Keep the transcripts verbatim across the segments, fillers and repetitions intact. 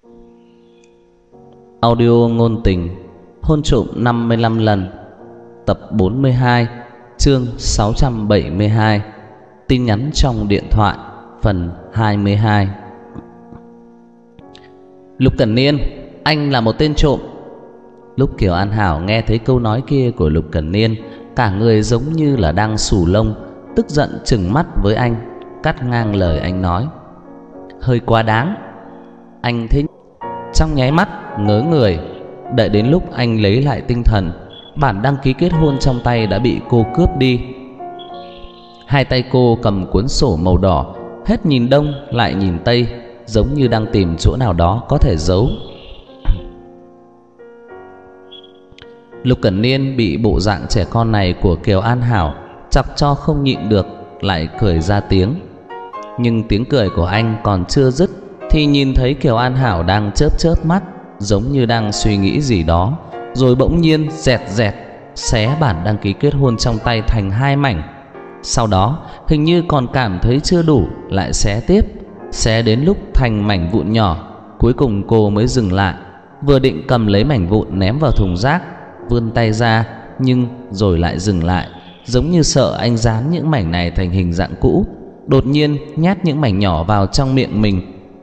Audio ngôn tình Hôn trộm năm mươi lăm lần, tập bốn mươi hai, chương sáu trăm bảy mươi hai. Tin nhắn trong điện thoại, phần hai mươi hai. Lục Cẩn Niên, anh là một tên trộm. Lúc Kiều An Hảo nghe thấy câu nói kia của Lục Cẩn Niên, cả người giống như là đang xù lông, tức giận trừng mắt với anh, cắt ngang lời anh nói. Hơi quá đáng. Anh thấy trong nháy mắt ngớ người. Đợi đến lúc anh lấy lại tinh thần, bản đăng ký kết hôn trong tay đã bị cô cướp đi. Hai tay cô cầm cuốn sổ màu đỏ, hết nhìn đông lại nhìn tây, giống như đang tìm chỗ nào đó có thể giấu. Lục Cẩn Niên bị bộ dạng trẻ con này của Kiều An Hảo chọc cho không nhịn được, lại cười ra tiếng. Nhưng tiếng cười của anh còn chưa dứt thì nhìn thấy Kiều An Hảo đang chớp chớp mắt, giống như đang suy nghĩ gì đó, rồi bỗng nhiên dẹt dẹt xé bản đăng ký kết hôn trong tay thành hai mảnh. Sau đó hình như còn cảm thấy chưa đủ, lại xé tiếp, xé đến lúc thành mảnh vụn nhỏ. Cuối cùng cô mới dừng lại, vừa định cầm lấy mảnh vụn ném vào thùng rác, vươn tay ra, nhưng rồi lại dừng lại, giống như sợ anh dán những mảnh này thành hình dạng cũ. Đột nhiên nhét những mảnh nhỏ vào trong miệng mình.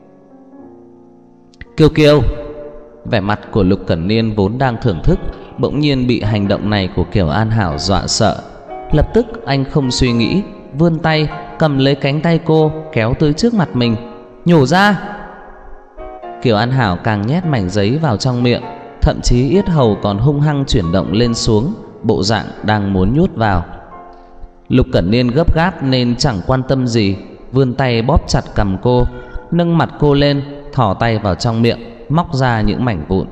Kiều Kiều. Vẻ mặt của Lục Cẩn Niên vốn đang thưởng thức, bỗng nhiên bị hành động này của Kiều An Hảo dọa sợ. Lập tức anh không suy nghĩ, vươn tay cầm lấy cánh tay cô, kéo tới trước mặt mình. Nhổ ra. Kiều An Hảo càng nhét mảnh giấy vào trong miệng, thậm chí yết hầu còn hung hăng chuyển động lên xuống, bộ dạng đang muốn nhốt vào. Lục Cẩn Niên gấp gáp nên chẳng quan tâm gì, vươn tay bóp chặt cằm cô, nâng mặt cô lên, thò tay vào trong miệng, móc ra những mảnh vụn.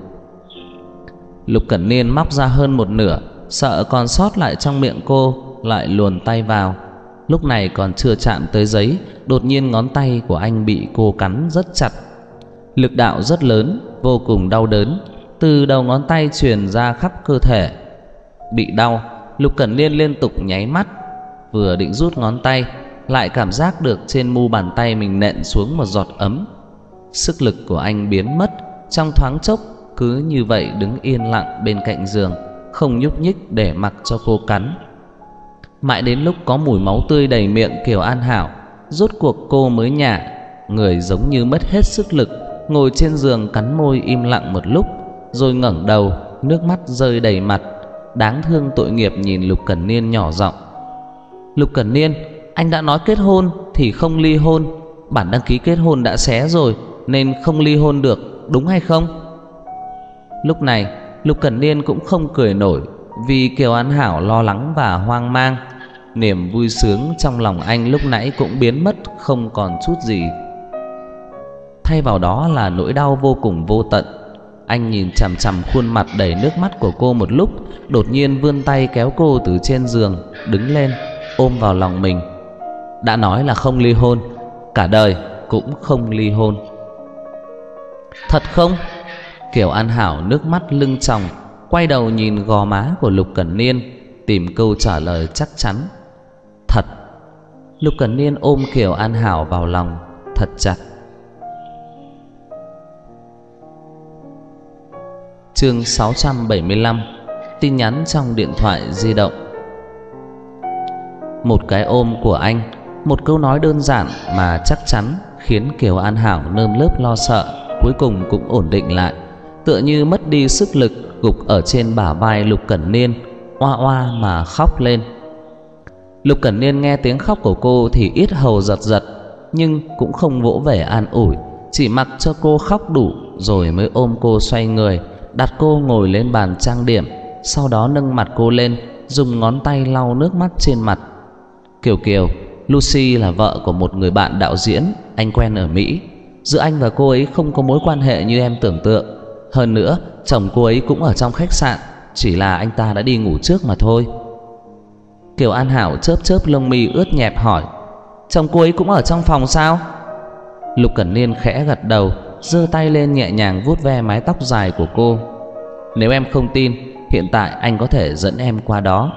Lục Cẩn Niên móc ra hơn một nửa, sợ còn sót lại trong miệng cô, lại luồn tay vào. Lúc này còn chưa chạm tới giấy, đột nhiên ngón tay của anh bị cô cắn rất chặt. Lực đạo rất lớn, vô cùng đau đớn, từ đầu ngón tay truyền ra khắp cơ thể. Bị đau, Lục Cẩn Niên liên tục nháy mắt, vừa định rút ngón tay, lại cảm giác được trên mu bàn tay mình nện xuống một giọt ấm. Sức lực của anh biến mất, trong thoáng chốc cứ như vậy đứng yên lặng bên cạnh giường, không nhúc nhích để mặc cho cô cắn. Mãi đến lúc có mùi máu tươi đầy miệng Kiều An Hảo, rốt cuộc cô mới nhả, người giống như mất hết sức lực, ngồi trên giường cắn môi im lặng một lúc, rồi ngẩng đầu, nước mắt rơi đầy mặt, đáng thương tội nghiệp nhìn Lục Cẩn Niên nhỏ giọng. Lục Cẩn Niên, anh đã nói kết hôn thì không ly hôn, bản đăng ký kết hôn đã xé rồi nên không ly hôn được, đúng hay không? Lúc này Lục Cẩn Niên cũng không cười nổi, vì Kiều An Hảo lo lắng và hoang mang. Niềm vui sướng trong lòng anh lúc nãy cũng biến mất không còn chút gì, thay vào đó là nỗi đau vô cùng vô tận. Anh nhìn chằm chằm khuôn mặt đầy nước mắt của cô một lúc, đột nhiên vươn tay kéo cô từ trên giường đứng lên, ôm vào lòng mình. Đã nói là không ly hôn, cả đời cũng không ly hôn. Thật không? Kiều An Hảo nước mắt lưng tròng, quay đầu nhìn gò má của Lục Cẩn Niên, tìm câu trả lời chắc chắn. Thật. Lục Cẩn Niên ôm Kiều An Hảo vào lòng thật chặt. Chương sáu trăm bảy mươi lăm. Tin nhắn trong điện thoại di động. Một cái ôm của anh, một câu nói đơn giản mà chắc chắn, khiến Kiều An Hảo nơm nớp lo sợ, cuối cùng cũng ổn định lại, tựa như mất đi sức lực, gục ở trên bả vai Lục Cẩn Niên, oa oa mà khóc lên. Lục Cẩn Niên nghe tiếng khóc của cô thì yết hầu giật giật, nhưng cũng không vỗ về an ủi, chỉ mặc cho cô khóc đủ rồi mới ôm cô xoay người, đặt cô ngồi lên bàn trang điểm, sau đó nâng mặt cô lên, dùng ngón tay lau nước mắt trên mặt. Kiều Kiều, Lucy là vợ của một người bạn đạo diễn anh quen ở Mỹ. Giữa anh và cô ấy không có mối quan hệ như em tưởng tượng. Hơn nữa, chồng cô ấy cũng ở trong khách sạn, chỉ là anh ta đã đi ngủ trước mà thôi. Kiều An Hảo chớp chớp lông mi ướt nhẹp hỏi. Chồng cô ấy cũng ở trong phòng sao? Lục Cẩn Niên khẽ gật đầu, giơ tay lên nhẹ nhàng vuốt ve mái tóc dài của cô. Nếu em không tin, hiện tại anh có thể dẫn em qua đó.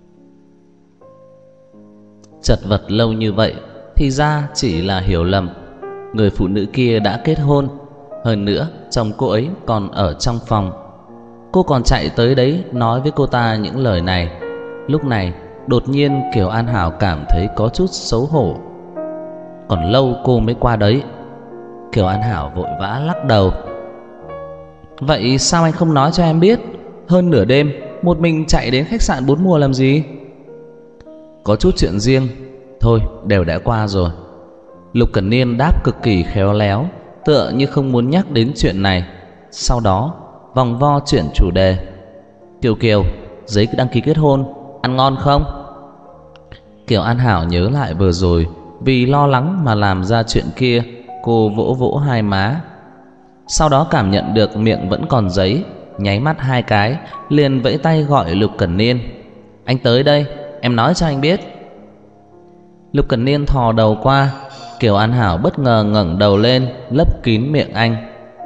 Chật vật lâu như vậy thì ra chỉ là hiểu lầm. người phụ nữ kia đã kết hôn. Hơn nữa chồng cô ấy còn ở trong phòng. Cô còn chạy tới đấy nói với cô ta những lời này. Lúc này đột nhiên Kiều An Hảo cảm thấy có chút xấu hổ. Còn lâu cô mới qua đấy. Kiều An Hảo vội vã lắc đầu. Vậy sao anh không nói cho em biết? Hơn nửa đêm một mình chạy đến khách sạn Bốn Mùa làm gì? Có chút chuyện riêng. Thôi đều đã qua rồi. Lục Cẩn Niên đáp cực kỳ khéo léo, tựa như không muốn nhắc đến chuyện này. Sau đó vòng vo chuyển chủ đề. Kiều Kiều, giấy đăng ký kết hôn ăn ngon không? Kiều An Hảo nhớ lại vừa rồi vì lo lắng mà làm ra chuyện kia. Cô vỗ vỗ hai má. Sau đó cảm nhận được miệng vẫn còn giấy, nháy mắt hai cái, liền vẫy tay gọi Lục Cẩn Niên. Anh tới đây, em nói cho anh biết. Lục Cẩn Niên thò đầu qua. Kiều An Hảo bất ngờ ngẩng đầu lên, lấp kín miệng anh.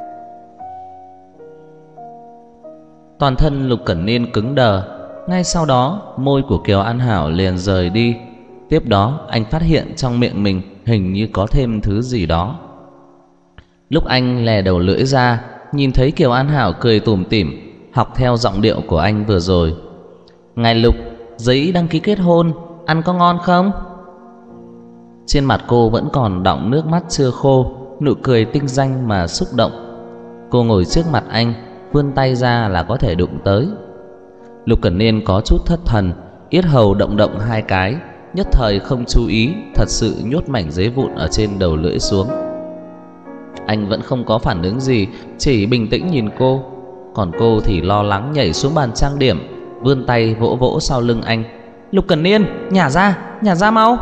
Toàn thân Lục Cẩn Niên cứng đờ. Ngay sau đó môi của Kiều An Hảo liền rời đi. Tiếp đó anh phát hiện trong miệng mình hình như có thêm thứ gì đó. Lúc anh lè đầu lưỡi ra, nhìn thấy Kiều An Hảo cười tủm tỉm, học theo giọng điệu của anh vừa rồi. Ngài Lục, giấy đăng ký kết hôn ăn có ngon không? Trên mặt cô vẫn còn đọng nước mắt chưa khô, nụ cười tinh danh mà xúc động. Cô ngồi trước mặt anh, vươn tay ra là có thể đụng tới. Lục Cẩn Niên có chút thất thần, yết hầu động động hai cái, nhất thời không chú ý, thật sự nhốt mảnh giấy vụn ở trên đầu lưỡi xuống. Anh vẫn không có phản ứng gì, chỉ bình tĩnh nhìn cô. Còn cô thì lo lắng nhảy xuống bàn trang điểm, vươn tay vỗ vỗ sau lưng anh. Lục Cẩn Niên, nhả ra, nhả ra mau.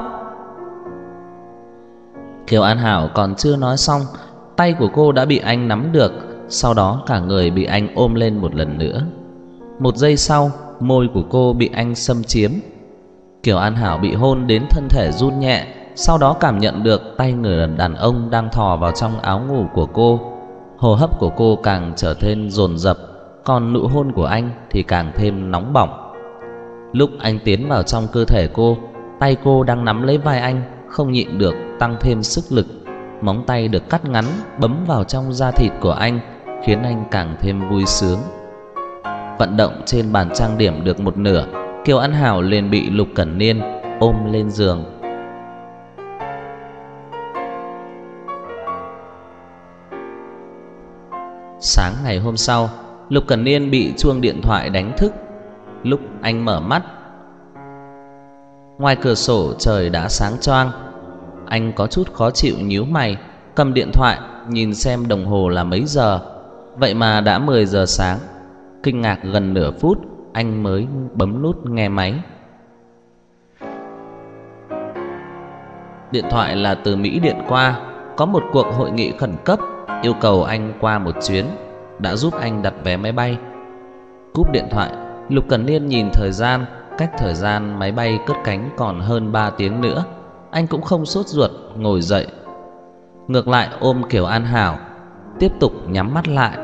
Kiều An Hảo còn chưa nói xong, tay của cô đã bị anh nắm được. Sau đó cả người bị anh ôm lên một lần nữa. Một giây sau, môi của cô bị anh xâm chiếm. Kiều An Hảo bị hôn đến thân thể run nhẹ. Sau đó cảm nhận được tay người đàn ông đang thò vào trong áo ngủ của cô. Hô hấp của cô càng trở nên dồn dập, còn nụ hôn của anh thì càng thêm nóng bỏng. Lúc anh tiến vào trong cơ thể cô, tay cô đang nắm lấy vai anh, không nhịn được tăng thêm sức lực. Móng tay được cắt ngắn bấm vào trong da thịt của anh, khiến anh càng thêm vui sướng. Vận động trên bàn trang điểm được một nửa, Kiều An Hảo liền bị Lục Cẩn Niên ôm lên giường. Sáng ngày hôm sau, Lục Cẩn Niên bị chuông điện thoại đánh thức. Lúc anh mở mắt, ngoài cửa sổ trời đã sáng choang. Anh có chút khó chịu nhíu mày, cầm điện thoại nhìn xem đồng hồ là mấy giờ. Vậy mà đã mười giờ sáng. Kinh ngạc gần nửa phút, anh mới bấm nút nghe máy. Điện thoại là từ Mỹ điện qua, có một cuộc hội nghị khẩn cấp, yêu cầu anh qua một chuyến, đã giúp anh đặt vé máy bay. Cúp điện thoại, Lục Cẩn Niên nhìn thời gian, cách thời gian máy bay cất cánh còn hơn ba tiếng nữa. Anh cũng không sốt ruột ngồi dậy, ngược lại ôm Kiều An Hảo, tiếp tục nhắm mắt lại.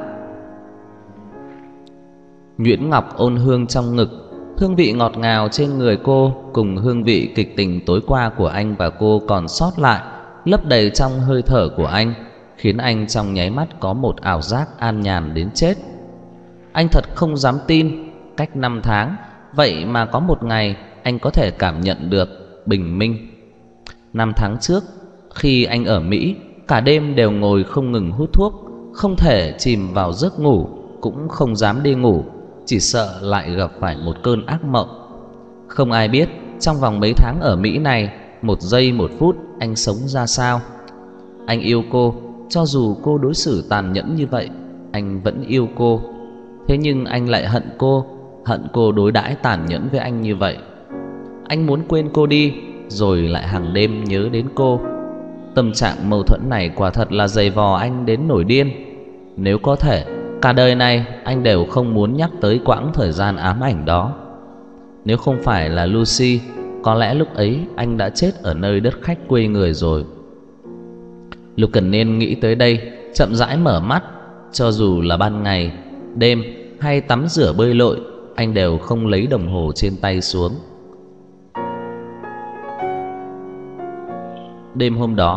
Nhuyễn ngọc ôn hương trong ngực, hương vị ngọt ngào trên người cô cùng hương vị kịch tình tối qua của anh và cô còn sót lại, lấp đầy trong hơi thở của anh, khiến anh trong nháy mắt có một ảo giác an nhàn đến chết. Anh thật không dám tin, cách năm tháng, vậy mà có một ngày anh có thể cảm nhận được bình minh. Năm tháng trước, khi anh ở Mỹ, cả đêm đều ngồi không ngừng hút thuốc, không thể chìm vào giấc ngủ, cũng không dám đi ngủ, chỉ sợ lại gặp phải một cơn ác mộng. Không ai biết trong vòng mấy tháng ở Mỹ này, một giây một phút anh sống ra sao. Anh yêu cô, cho dù cô đối xử tàn nhẫn như vậy, anh vẫn yêu cô. Thế nhưng anh lại hận cô, hận cô đối đãi tàn nhẫn với anh như vậy. Anh muốn quên cô đi, rồi lại hàng đêm nhớ đến cô. Tâm trạng mâu thuẫn này quả thật là dày vò anh đến nổi điên. Nếu có thể, cả đời này anh đều không muốn nhắc tới quãng thời gian ám ảnh đó. Nếu không phải là Lucy, có lẽ lúc ấy anh đã chết ở nơi đất khách quê người rồi. Lục Cẩn Niên nghĩ tới đây, chậm rãi mở mắt. Cho dù là ban ngày, đêm hay tắm rửa bơi lội, anh đều không lấy đồng hồ trên tay xuống. Đêm hôm đó,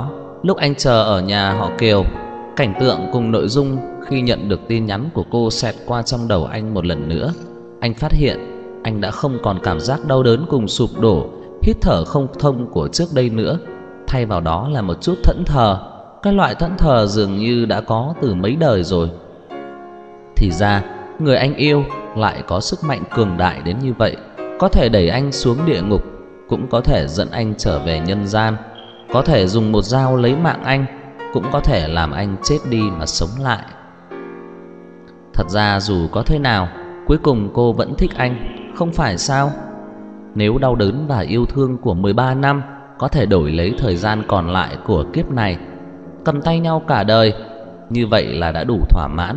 Lúc anh chờ ở nhà họ Kiều, cảnh tượng cùng nội dung khi nhận được tin nhắn của cô xẹt qua trong đầu anh một lần nữa. Anh phát hiện anh đã không còn cảm giác đau đớn cùng sụp đổ, hít thở không thông của trước đây nữa. Thay vào đó là một chút thẫn thờ, cái loại thẫn thờ dường như đã có từ mấy đời rồi. Thì ra người anh yêu lại có sức mạnh cường đại đến như vậy, có thể đẩy anh xuống địa ngục, cũng có thể dẫn anh trở về nhân gian, có thể dùng một dao lấy mạng anh, cũng có thể làm anh chết đi mà sống lại. Thật ra dù có thế nào, cuối cùng cô vẫn thích anh, không phải sao? Nếu đau đớn và yêu thương của mười ba năm có thể đổi lấy thời gian còn lại của kiếp này, cầm tay nhau cả đời, như vậy là đã đủ thỏa mãn.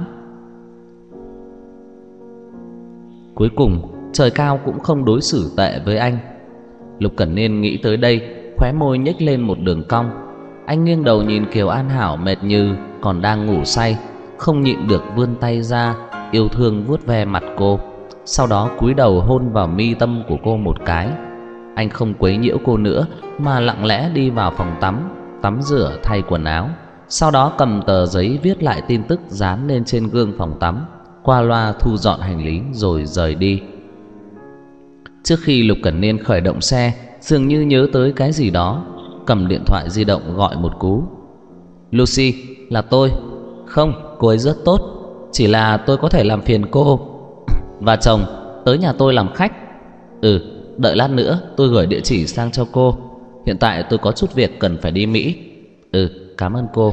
Cuối cùng trời cao cũng không đối xử tệ với anh. Lục Cẩn Niên nghĩ tới đây, khóe môi nhếch lên một đường cong. Anh nghiêng đầu nhìn Kiều An Hảo mệt như còn đang ngủ say, không nhịn được vươn tay ra, yêu thương vuốt ve mặt cô, sau đó cúi đầu hôn vào mi tâm của cô một cái. Anh không quấy nhiễu cô nữa mà lặng lẽ đi vào phòng tắm, tắm rửa thay quần áo, sau đó cầm tờ giấy viết lại tin tức dán lên trên gương phòng tắm, qua loa thu dọn hành lý rồi rời đi. Trước khi Lục Cẩn Niên khởi động xe, dường như nhớ tới cái gì đó, cầm điện thoại di động gọi một cú. Lucy, là tôi. Không, cô ấy rất tốt, chỉ là tôi có thể làm phiền cô và chồng tới nhà tôi làm khách. Ừ, đợi lát nữa tôi gửi địa chỉ sang cho cô. Hiện tại tôi có chút việc cần phải đi Mỹ. Ừ, cảm ơn cô.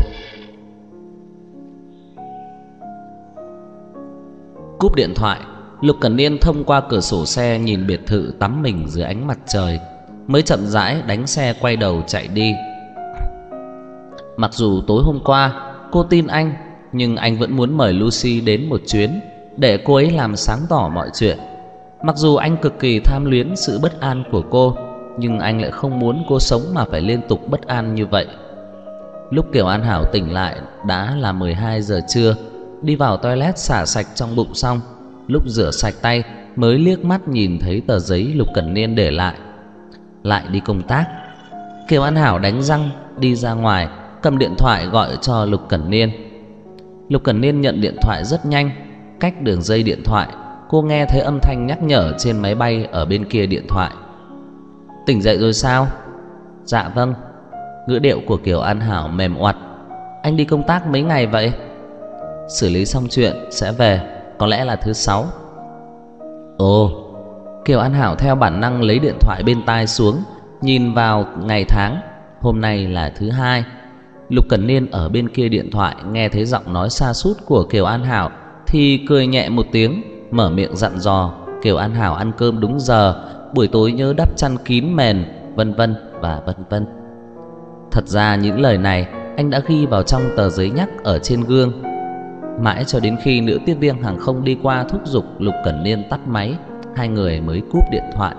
Cúp điện thoại, Lục Cẩn Niên thông qua cửa sổ xe nhìn biệt thự tắm mình dưới ánh mặt trời, mới chậm rãi đánh xe quay đầu chạy đi. Mặc dù tối hôm qua cô tin anh, nhưng anh vẫn muốn mời Lucy đến một chuyến để cô ấy làm sáng tỏ mọi chuyện. Mặc dù anh cực kỳ tham luyến sự bất an của cô, nhưng anh lại không muốn cô sống mà phải liên tục bất an như vậy. Lúc Kiều An Hảo tỉnh lại đã là mười hai giờ trưa. Đi vào toilet xả sạch trong bụng xong, lúc rửa sạch tay mới liếc mắt nhìn thấy tờ giấy Lục Cẩn Niên để lại. Lại đi công tác. Kiều An Hảo đánh răng đi ra ngoài, cầm điện thoại gọi cho Lục Cẩn Niên. Lục Cẩn Niên nhận điện thoại rất nhanh. Cách đường dây điện thoại, cô nghe thấy âm thanh nhắc nhở trên máy bay ở bên kia điện thoại. Tỉnh dậy rồi sao? Dạ vâng. Ngữ điệu của Kiều An Hảo mềm oặt. Anh đi công tác mấy ngày vậy? Xử lý xong chuyện sẽ về, có lẽ là thứ sáu. Ồ. Kiều An Hảo theo bản năng lấy điện thoại bên tai xuống, nhìn vào ngày tháng. Hôm nay là thứ hai. Lục Cẩn Niên ở bên kia điện thoại nghe thấy giọng nói sa sút của Kiều An Hảo thì cười nhẹ một tiếng, mở miệng dặn dò Kiều An Hảo ăn cơm đúng giờ, buổi tối nhớ đắp chăn kín mền, vân vân và vân vân. Thật ra những lời này anh đã ghi vào trong tờ giấy nhắc ở trên gương. Mãi cho đến khi nữ tiếp viên hàng không đi qua thúc giục Lục Cẩn Niên tắt máy, hai người mới cúp điện thoại.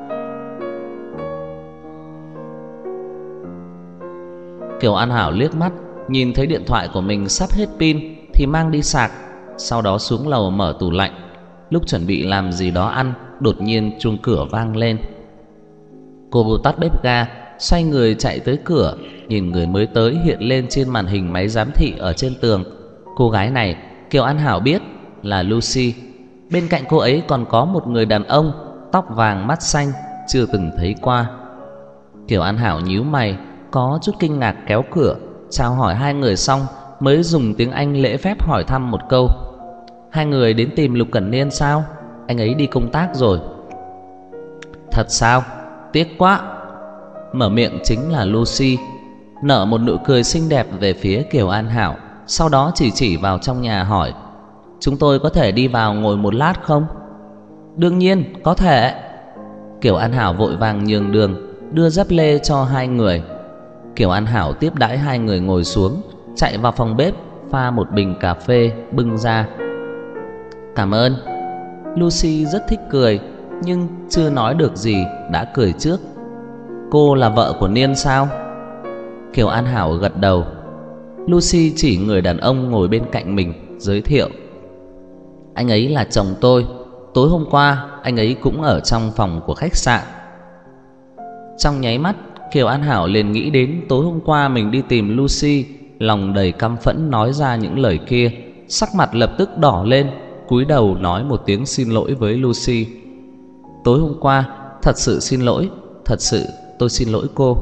Kiều An Hảo liếc mắt, nhìn thấy điện thoại của mình sắp hết pin thì mang đi sạc, sau đó xuống lầu mở tủ lạnh. Lúc chuẩn bị làm gì đó ăn, đột nhiên chuông cửa vang lên. Cô tắt bếp ga, xoay người chạy tới cửa, nhìn người mới tới hiện lên trên màn hình máy giám thị ở trên tường. Cô gái này Kiều An Hảo biết là Lucy. Bên cạnh cô ấy còn có một người đàn ông, tóc vàng mắt xanh, chưa từng thấy qua. Kiều An Hảo nhíu mày, có chút kinh ngạc kéo cửa, chào hỏi hai người xong mới dùng tiếng Anh lễ phép hỏi thăm một câu. Hai người đến tìm Lục Cẩn Niên sao? Anh ấy đi công tác rồi. Thật sao? Tiếc quá. Mở miệng chính là Lucy, nở một nụ cười xinh đẹp về phía Kiều An Hảo, sau đó chỉ chỉ vào trong nhà hỏi: Chúng tôi có thể đi vào ngồi một lát không? Đương nhiên có thể. Kiều An Hảo vội vàng nhường đường, đưa dép lê cho hai người. Kiều An Hảo tiếp đãi hai người ngồi xuống, chạy vào phòng bếp pha một bình cà phê bưng ra. Cảm ơn. Lucy rất thích cười, nhưng chưa nói được gì đã cười trước. Cô là vợ của Niên sao? Kiều An Hảo gật đầu. Lucy chỉ người đàn ông ngồi bên cạnh mình, giới thiệu: Anh ấy là chồng tôi. Tối hôm qua anh ấy cũng ở trong phòng của khách sạn. Trong nháy mắt, Kiều An Hảo liền nghĩ đến tối hôm qua mình đi tìm Lucy, lòng đầy căm phẫn nói ra những lời kia, sắc mặt lập tức đỏ lên, cúi đầu nói một tiếng xin lỗi với Lucy. Tối hôm qua, thật sự xin lỗi, thật sự tôi xin lỗi cô.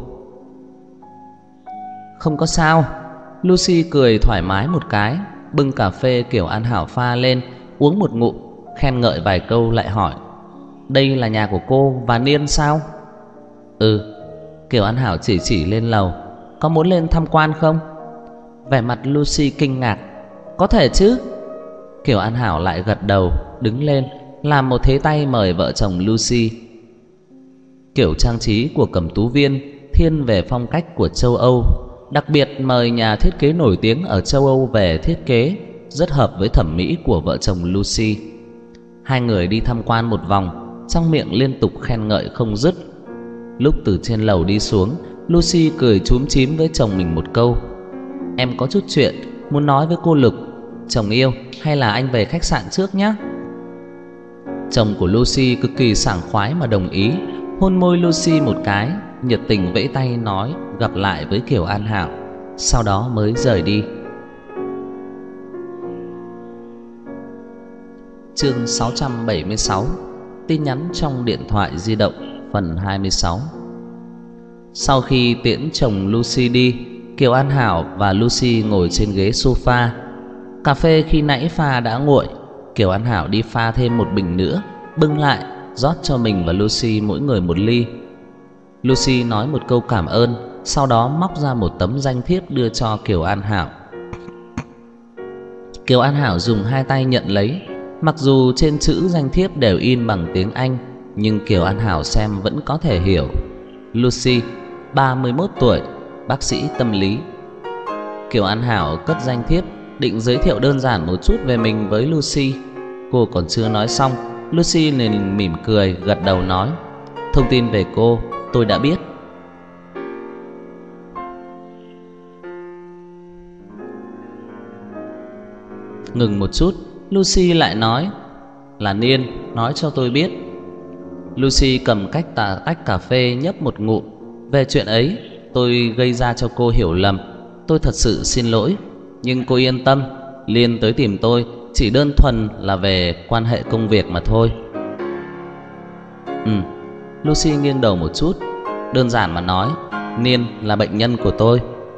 Không có sao. Lucy cười thoải mái một cái, bưng cà phê Kiều An Hảo pha lên, uống một ngụm, khen ngợi vài câu lại hỏi: đây là nhà của cô và Niên sao? Ừ. Kiều An Hảo chỉ chỉ lên lầu. Có muốn lên tham quan không? Vẻ mặt Lucy kinh ngạc. Có thể chứ. Kiều An Hảo lại gật đầu, đứng lên làm một thế tay mời vợ chồng Lucy. Kiểu trang trí của Cẩm Tú Viên thiên về phong cách của châu Âu, đặc biệt mời nhà thiết kế nổi tiếng ở châu Âu về thiết kế, rất hợp với thẩm mỹ của vợ chồng Lucy. Hai người đi tham quan một vòng, trong miệng liên tục khen ngợi không dứt. Lúc từ trên lầu đi xuống, Lucy cười chúm chím với chồng mình một câu: em có chút chuyện muốn nói với cô Lục. Chồng yêu, hay là anh về khách sạn trước nhé. Chồng của Lucy cực kỳ sảng khoái mà đồng ý, hôn môi Lucy một cái, nhiệt tình vẫy tay nói gặp lại với Kiều An Hảo, sau đó mới rời đi. Chương sáu trăm bảy mươi sáu. Tin nhắn trong điện thoại di động, phần hai mươi sáu. Sau khi tiễn chồng Lucy đi, Kiều An Hảo và Lucy ngồi trên ghế sofa. Cà phê khi nãy pha đã nguội, Kiều An Hảo đi pha thêm một bình nữa, bưng lại rót cho mình và Lucy mỗi người một ly. Lucy nói một câu cảm ơn, sau đó móc ra một tấm danh thiếp đưa cho Kiều An Hảo. Kiều An Hảo dùng hai tay nhận lấy. Mặc dù trên chữ danh thiếp đều in bằng tiếng Anh, nhưng Kiều An Hảo xem vẫn có thể hiểu. Lucy, ba mươi mốt tuổi, bác sĩ tâm lý. Kiều An Hảo cất danh thiếp, định giới thiệu đơn giản một chút về mình với Lucy. Cô còn chưa nói xong, Lucy liền mỉm cười gật đầu nói: thông tin về cô tôi đã biết. Ngừng một chút, Lucy lại nói: là Niên nói cho tôi biết. Lucy cầm cách tà tách cà phê nhấp một ngụm. Về chuyện ấy tôi gây ra cho cô hiểu lầm, tôi thật sự xin lỗi. Nhưng cô yên tâm, Liên tới tìm tôi chỉ đơn thuần là về quan hệ công việc mà thôi. Ừ. Lucy nghiêng đầu một chút. Đơn giản mà nói, Niên là bệnh nhân của tôi.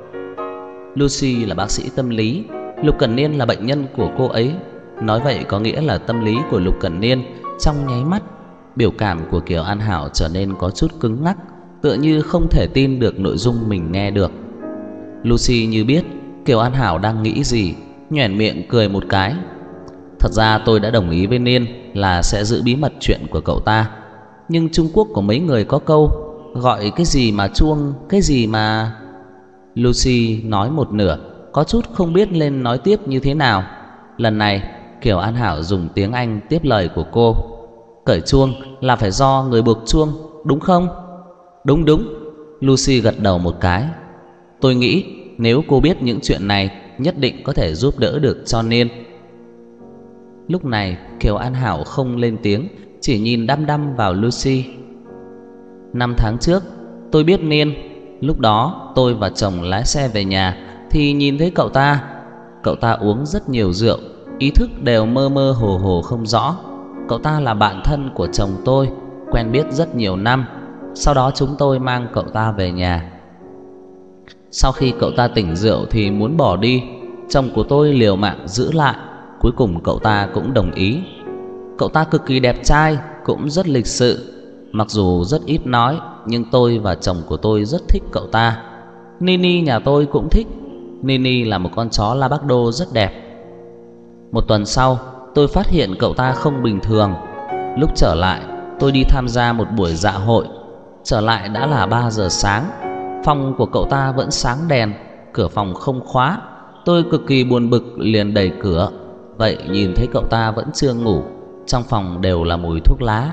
Lucy là bác sĩ tâm lý, Lục Cẩn Niên là bệnh nhân của cô ấy. Nói vậy có nghĩa là tâm lý của Lục Cẩn Niên trong nháy mắt, biểu cảm của Kiều An Hảo trở nên có chút cứng ngắc, tựa như không thể tin được nội dung mình nghe được. Lucy như biết Kiều An Hảo đang nghĩ gì, nhoẻn miệng cười một cái. Thật ra tôi đã đồng ý với Niên là sẽ giữ bí mật chuyện của cậu ta. Nhưng Trung Quốc của mấy người có câu gọi cái gì mà chuông, cái gì mà... Lucy nói một nửa, có chút không biết lên nói tiếp như thế nào. Lần này Kiều An Hảo dùng tiếng Anh tiếp lời của cô. Cởi chuông là phải do người buộc chuông, đúng không? Đúng đúng. Lucy gật đầu một cái. Tôi nghĩ nếu cô biết những chuyện này, nhất định có thể giúp đỡ được cho Niên. Lúc này Kiều An Hảo không lên tiếng, chỉ nhìn đăm đăm vào Lucy. Năm tháng trước tôi biết Niên. Lúc đó tôi và chồng lái xe về nhà thì nhìn thấy cậu ta. Cậu ta uống rất nhiều rượu, ý thức đều mơ mơ hồ hồ không rõ. Cậu ta là bạn thân của chồng tôi, quen biết rất nhiều năm. Sau đó chúng tôi mang cậu ta về nhà. Sau khi cậu ta tỉnh rượu thì muốn bỏ đi, chồng của tôi liều mạng giữ lại. Cuối cùng cậu ta cũng đồng ý. Cậu ta cực kỳ đẹp trai, cũng rất lịch sự. Mặc dù rất ít nói, nhưng tôi và chồng của tôi rất thích cậu ta. Nini nhà tôi cũng thích. Nini là một con chó Labrador rất đẹp. Một tuần sau, tôi phát hiện cậu ta không bình thường. Lúc trở lại, tôi đi tham gia một buổi dạ hội. Trở lại đã là ba giờ sáng. Phòng của cậu ta vẫn sáng đèn, cửa phòng không khóa. Tôi cực kỳ buồn bực liền đẩy cửa. Vậy nhìn thấy cậu ta vẫn chưa ngủ, trong phòng đều là mùi thuốc lá.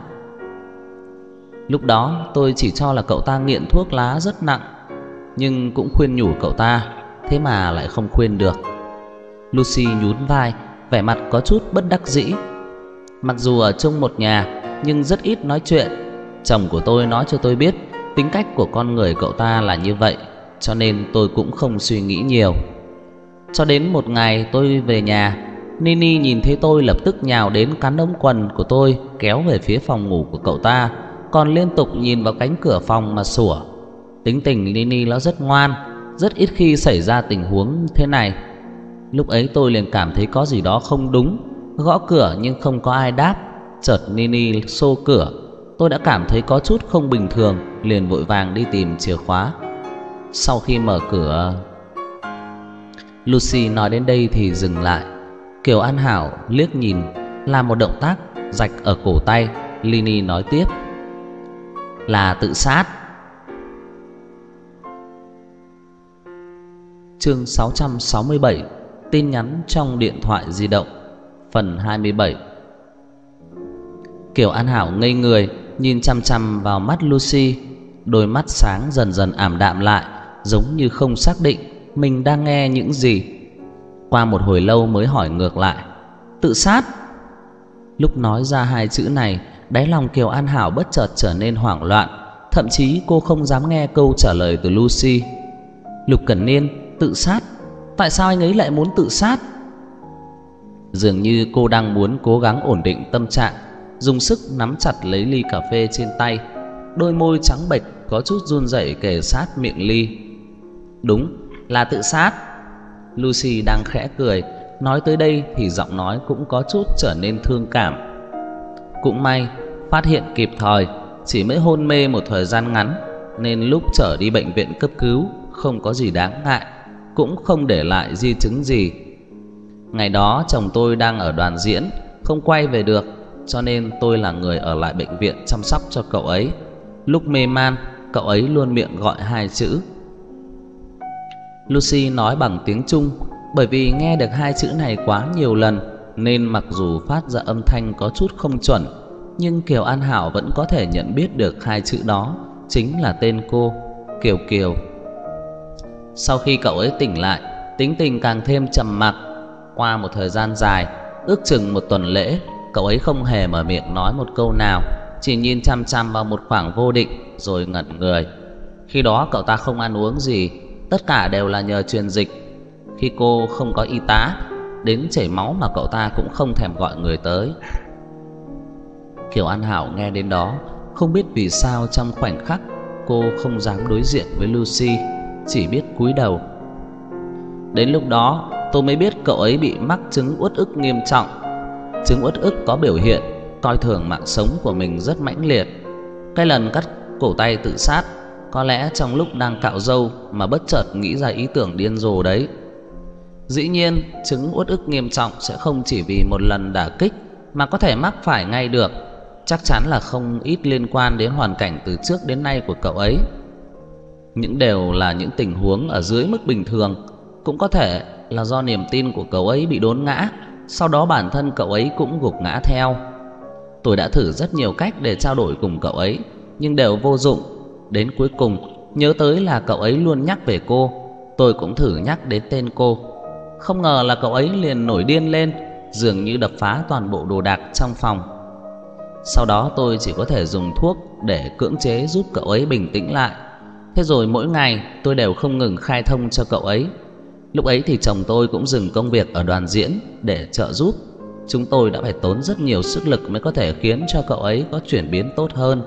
Lúc đó tôi chỉ cho là cậu ta nghiện thuốc lá rất nặng, nhưng cũng khuyên nhủ cậu ta, thế mà lại không khuyên được. Lucy nhún vai, vẻ mặt có chút bất đắc dĩ. Mặc dù ở chung một nhà nhưng rất ít nói chuyện. Chồng của tôi nói cho tôi biết Tính cách của con người cậu ta là như vậy, cho nên tôi cũng không suy nghĩ nhiều. Cho đến một ngày tôi về nhà, Nini nhìn thấy tôi lập tức nhào đến cắn ống quần của tôi, kéo về phía phòng ngủ của cậu ta, còn liên tục nhìn vào cánh cửa phòng mà sủa. Tính tình Nini nó rất ngoan, rất ít khi xảy ra tình huống thế này. Lúc ấy tôi liền cảm thấy có gì đó không đúng, gõ cửa nhưng không có ai đáp. Chợt Nini xô cửa, tôi đã cảm thấy có chút không bình thường, liền vội vàng đi tìm chìa khóa. Sau khi mở cửa, Lucy nói đến đây thì dừng lại. Kiều An Hảo liếc nhìn, làm một động tác rạch ở cổ tay. Lini nói tiếp: là tự sát. Chương sáu trăm sáu mươi bảy. Tin nhắn trong điện thoại di động. Phần hai mươi bảy. Kiều An Hảo ngây người, nhìn chăm chăm vào mắt Lucy. Đôi mắt sáng dần dần ảm đạm lại, giống như không xác định mình đang nghe những gì. Qua một hồi lâu mới hỏi ngược lại: tự sát? Lúc nói ra hai chữ này, đáy lòng Kiều An Hảo bất chợt trở nên hoảng loạn. Thậm chí cô không dám nghe câu trả lời từ Lucy. Lục Cẩn Niên tự sát? Tại sao anh ấy lại muốn tự sát? Dường như cô đang muốn cố gắng ổn định tâm trạng, dùng sức nắm chặt lấy ly cà phê trên tay. Đôi môi trắng bệch có chút run rẩy kề sát miệng ly. Đúng là tự sát. Lucy đang khẽ cười, nói tới đây thì giọng nói cũng có chút trở nên thương cảm. Cũng may phát hiện kịp thời, chỉ mới hôn mê một thời gian ngắn, nên lúc trở đi bệnh viện cấp cứu không có gì đáng ngại, cũng không để lại di chứng gì. Ngày đó chồng tôi đang ở đoàn diễn, không quay về được, cho nên tôi là người ở lại bệnh viện chăm sóc cho cậu ấy. Lúc mê man, cậu ấy luôn miệng gọi hai chữ. Lucy nói bằng tiếng Trung, bởi vì nghe được hai chữ này quá nhiều lần, nên mặc dù phát ra âm thanh có chút không chuẩn, nhưng Kiều An Hảo vẫn có thể nhận biết được hai chữ đó chính là tên cô, Kiều Kiều. Sau khi cậu ấy tỉnh lại, tính tình càng thêm trầm mặc. Qua một thời gian dài, ước chừng một tuần lễ, cậu ấy không hề mở miệng nói một câu nào, chỉ nhìn chăm chăm vào một khoảng vô định rồi ngẩn người. Khi đó cậu ta không ăn uống gì, tất cả đều là nhờ truyền dịch. Khi cô không có y tá, đến chảy máu mà cậu ta cũng không thèm gọi người tới. Kiều An Hảo nghe đến đó, không biết vì sao trong khoảnh khắc cô không dám đối diện với Lucy, chỉ biết cúi đầu. Đến lúc đó tôi mới biết cậu ấy bị mắc chứng uất ức nghiêm trọng. Chứng uất ức có biểu hiện coi thường mạng sống của mình rất mãnh liệt. Cái lần cắt cổ tay tự sát có lẽ trong lúc đang cạo râu mà bất chợt nghĩ ra ý tưởng điên rồ đấy. Dĩ nhiên chứng uất ức nghiêm trọng sẽ không chỉ vì một lần đả kích mà có thể mắc phải ngay được. Chắc chắn là không ít liên quan đến hoàn cảnh từ trước đến nay của cậu ấy. Những đều là những tình huống ở dưới mức bình thường. Cũng có thể là do niềm tin của cậu ấy bị đốn ngã, sau đó bản thân cậu ấy cũng gục ngã theo. Tôi đã thử rất nhiều cách để trao đổi cùng cậu ấy, nhưng đều vô dụng. Đến cuối cùng nhớ tới là cậu ấy luôn nhắc về cô, tôi cũng thử nhắc đến tên cô. Không ngờ là cậu ấy liền nổi điên lên, dường như đập phá toàn bộ đồ đạc trong phòng. Sau đó tôi chỉ có thể dùng thuốc để cưỡng chế giúp cậu ấy bình tĩnh lại. Thế rồi mỗi ngày tôi đều không ngừng khai thông cho cậu ấy. Lúc ấy thì chồng tôi cũng dừng công việc ở đoàn diễn để trợ giúp. Chúng tôi đã phải tốn rất nhiều sức lực mới có thể khiến cho cậu ấy có chuyển biến tốt hơn.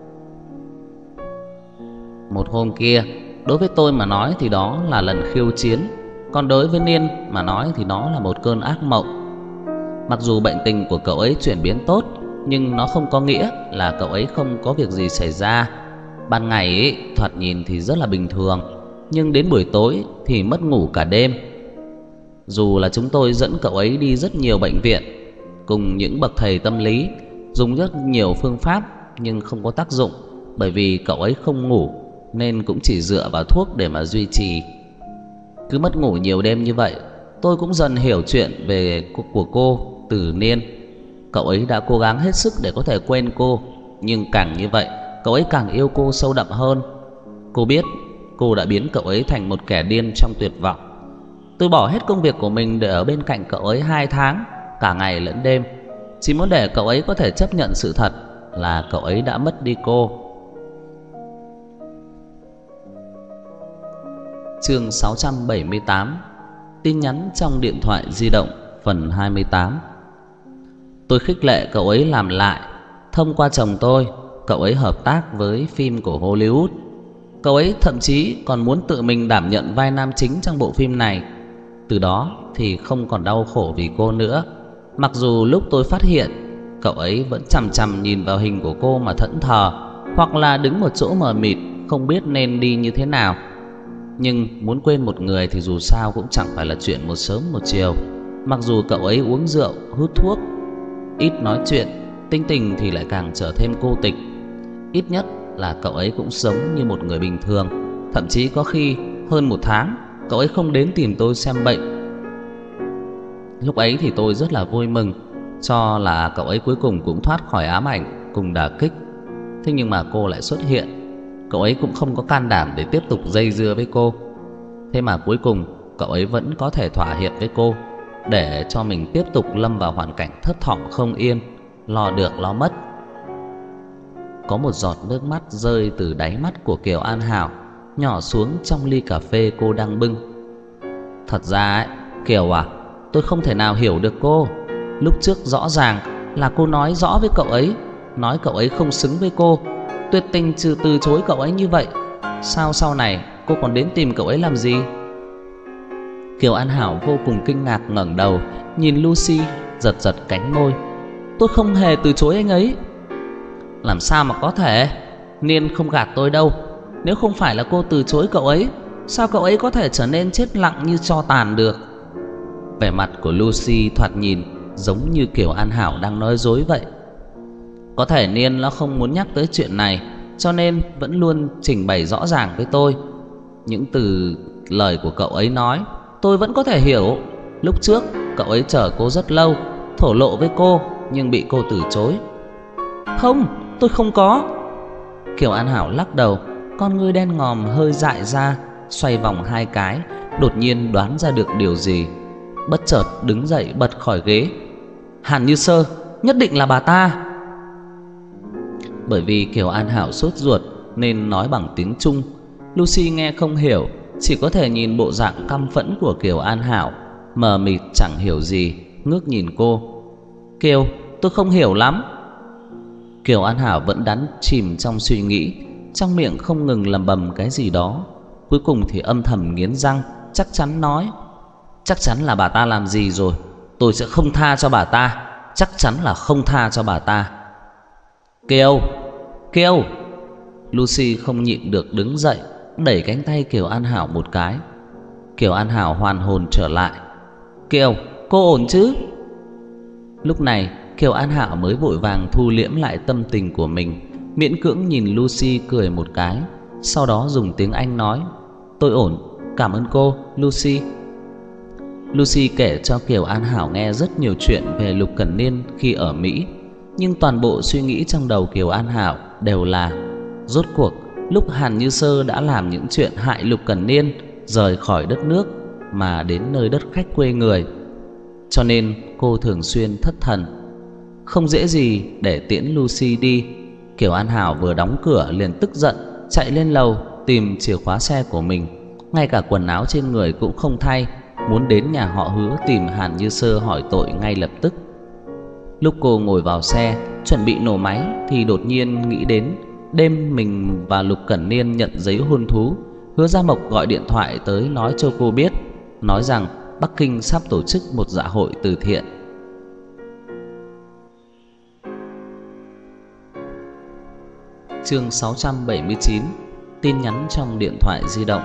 Một hôm kia, đối với tôi mà nói thì đó là lần khiêu chiến, còn đối với Niên mà nói thì nó là một cơn ác mộng. Mặc dù bệnh tình của cậu ấy chuyển biến tốt, nhưng nó không có nghĩa là cậu ấy không có việc gì xảy ra. Ban ngày ấy, thoạt nhìn thì rất là bình thường, nhưng đến buổi tối thì mất ngủ cả đêm. Dù là chúng tôi dẫn cậu ấy đi rất nhiều bệnh viện, cùng những bậc thầy tâm lý, dùng rất nhiều phương pháp nhưng không có tác dụng, bởi vì cậu ấy không ngủ nên cũng chỉ dựa vào thuốc để mà duy trì. Cứ mất ngủ nhiều đêm như vậy, tôi cũng dần hiểu chuyện về của cô từ Niên. Cậu ấy đã cố gắng hết sức để có thể quên cô, nhưng càng như vậy cậu ấy càng yêu cô sâu đậm hơn. Cô biết cô đã biến cậu ấy thành một kẻ điên trong tuyệt vọng. Tôi bỏ hết công việc của mình để ở bên cạnh cậu ấy hai tháng, cả ngày lẫn đêm, chỉ muốn để cậu ấy có thể chấp nhận sự thật là cậu ấy đã mất đi cô. Chương sáu trăm bảy mươi tám. Tin nhắn trong điện thoại di động phần hai mươi tám. Tôi khích lệ cậu ấy làm lại. Thông qua chồng tôi, cậu ấy hợp tác với phim của Hollywood. Cậu ấy thậm chí còn muốn tự mình đảm nhận vai nam chính trong bộ phim này. Từ đó thì không còn đau khổ vì cô nữa. Mặc dù lúc tôi phát hiện, cậu ấy vẫn chằm chằm nhìn vào hình của cô mà thẫn thờ, hoặc là đứng một chỗ mờ mịt, không biết nên đi như thế nào. Nhưng muốn quên một người thì dù sao cũng chẳng phải là chuyện một sớm một chiều. Mặc dù cậu ấy uống rượu, hút thuốc, ít nói chuyện, tính tình thì lại càng trở thêm cô tịch. Ít nhất là cậu ấy cũng sống như một người bình thường. Thậm chí có khi hơn một tháng cậu ấy không đến tìm tôi xem bệnh. Lúc ấy thì tôi rất là vui mừng, cho là cậu ấy cuối cùng cũng thoát khỏi ám ảnh cùng đả kích. Thế nhưng mà cô lại xuất hiện. Cậu ấy cũng không có can đảm để tiếp tục dây dưa với cô. Thế mà cuối cùng cậu ấy vẫn có thể thỏa hiệp với cô, để cho mình tiếp tục lâm vào hoàn cảnh thấp thỏm không yên, lo được lo mất. Có một giọt nước mắt rơi từ đáy mắt của Kiều An Hảo, nhỏ xuống trong ly cà phê cô đang bưng. Thật ra ấy, Kiều à, tôi không thể nào hiểu được cô. Lúc trước rõ ràng là cô nói rõ với cậu ấy, nói cậu ấy không xứng với cô, tuyệt tình trừ từ chối cậu ấy như vậy. Sao sau này cô còn đến tìm cậu ấy làm gì? Kiều An Hảo vô cùng kinh ngạc ngẩng đầu nhìn Lucy, giật giật cánh môi. Tôi không hề từ chối anh ấy. Làm sao mà có thể? Niên không gạt tôi đâu. Nếu không phải là cô từ chối cậu ấy, sao cậu ấy có thể trở nên chết lặng như tro tàn được? Vẻ mặt của Lucy thoạt nhìn giống như Kiều An Hảo đang nói dối vậy. Có thể Niên nó không muốn nhắc tới chuyện này, cho nên vẫn luôn trình bày rõ ràng với tôi. Những từ lời của cậu ấy nói tôi vẫn có thể hiểu. Lúc trước cậu ấy chờ cô rất lâu, thổ lộ với cô, nhưng bị cô từ chối. Không, tôi không có. Kiều An Hảo lắc đầu, con ngươi đen ngòm hơi dại ra, xoay vòng hai cái, đột nhiên đoán ra được điều gì. Bất chợt đứng dậy bật khỏi ghế. Hàn Như Sơ, nhất định là bà ta. Bởi vì Kiều An Hảo sốt ruột nên nói bằng tiếng Trung, Lucy nghe không hiểu, chỉ có thể nhìn bộ dạng căm phẫn của Kiều An Hảo, mờ mịt chẳng hiểu gì, ngước nhìn cô. Kiều, tôi không hiểu lắm. Kiều An Hảo vẫn đắm chìm trong suy nghĩ, trong miệng không ngừng lẩm bẩm cái gì đó. Cuối cùng thì âm thầm nghiến răng, chắc chắn nói: chắc chắn là bà ta làm gì rồi. Tôi sẽ không tha cho bà ta, chắc chắn là không tha cho bà ta. Kiều, Kiều. Lucy không nhịn được đứng dậy, đẩy cánh tay Kiều An Hảo một cái. Kiều An Hảo hoàn hồn trở lại. Kiều, cô ổn chứ? Lúc này Kiều An Hảo mới vội vàng thu liễm lại tâm tình của mình, miễn cưỡng nhìn Lucy cười một cái, sau đó dùng tiếng Anh nói: tôi ổn, cảm ơn cô, Lucy. Lucy kể cho Kiều An Hảo nghe rất nhiều chuyện về Lục Cẩn Niên khi ở Mỹ. Nhưng toàn bộ suy nghĩ trong đầu Kiều An Hảo đều là: rốt cuộc lúc Hàn Như Sơ đã làm những chuyện hại Lục Cẩn Niên, rời khỏi đất nước mà đến nơi đất khách quê người. Cho nên cô thường xuyên thất thần, không dễ gì để tiễn Lucy đi. Kiều An Hảo vừa đóng cửa liền tức giận, chạy lên lầu tìm chìa khóa xe của mình, ngay cả quần áo trên người cũng không thay, muốn đến nhà họ Hứa tìm Hàn Như Sơ hỏi tội ngay lập tức. Lúc cô ngồi vào xe chuẩn bị nổ máy thì đột nhiên nghĩ đến đêm mình và Lục Cẩn Niên nhận giấy hôn thú. Hứa Gia Mộc gọi điện thoại tới nói cho cô biết, nói rằng Bắc Kinh sắp tổ chức một dạ hội từ thiện. Chương sáu trăm bảy mươi chín. Tin nhắn trong điện thoại di động.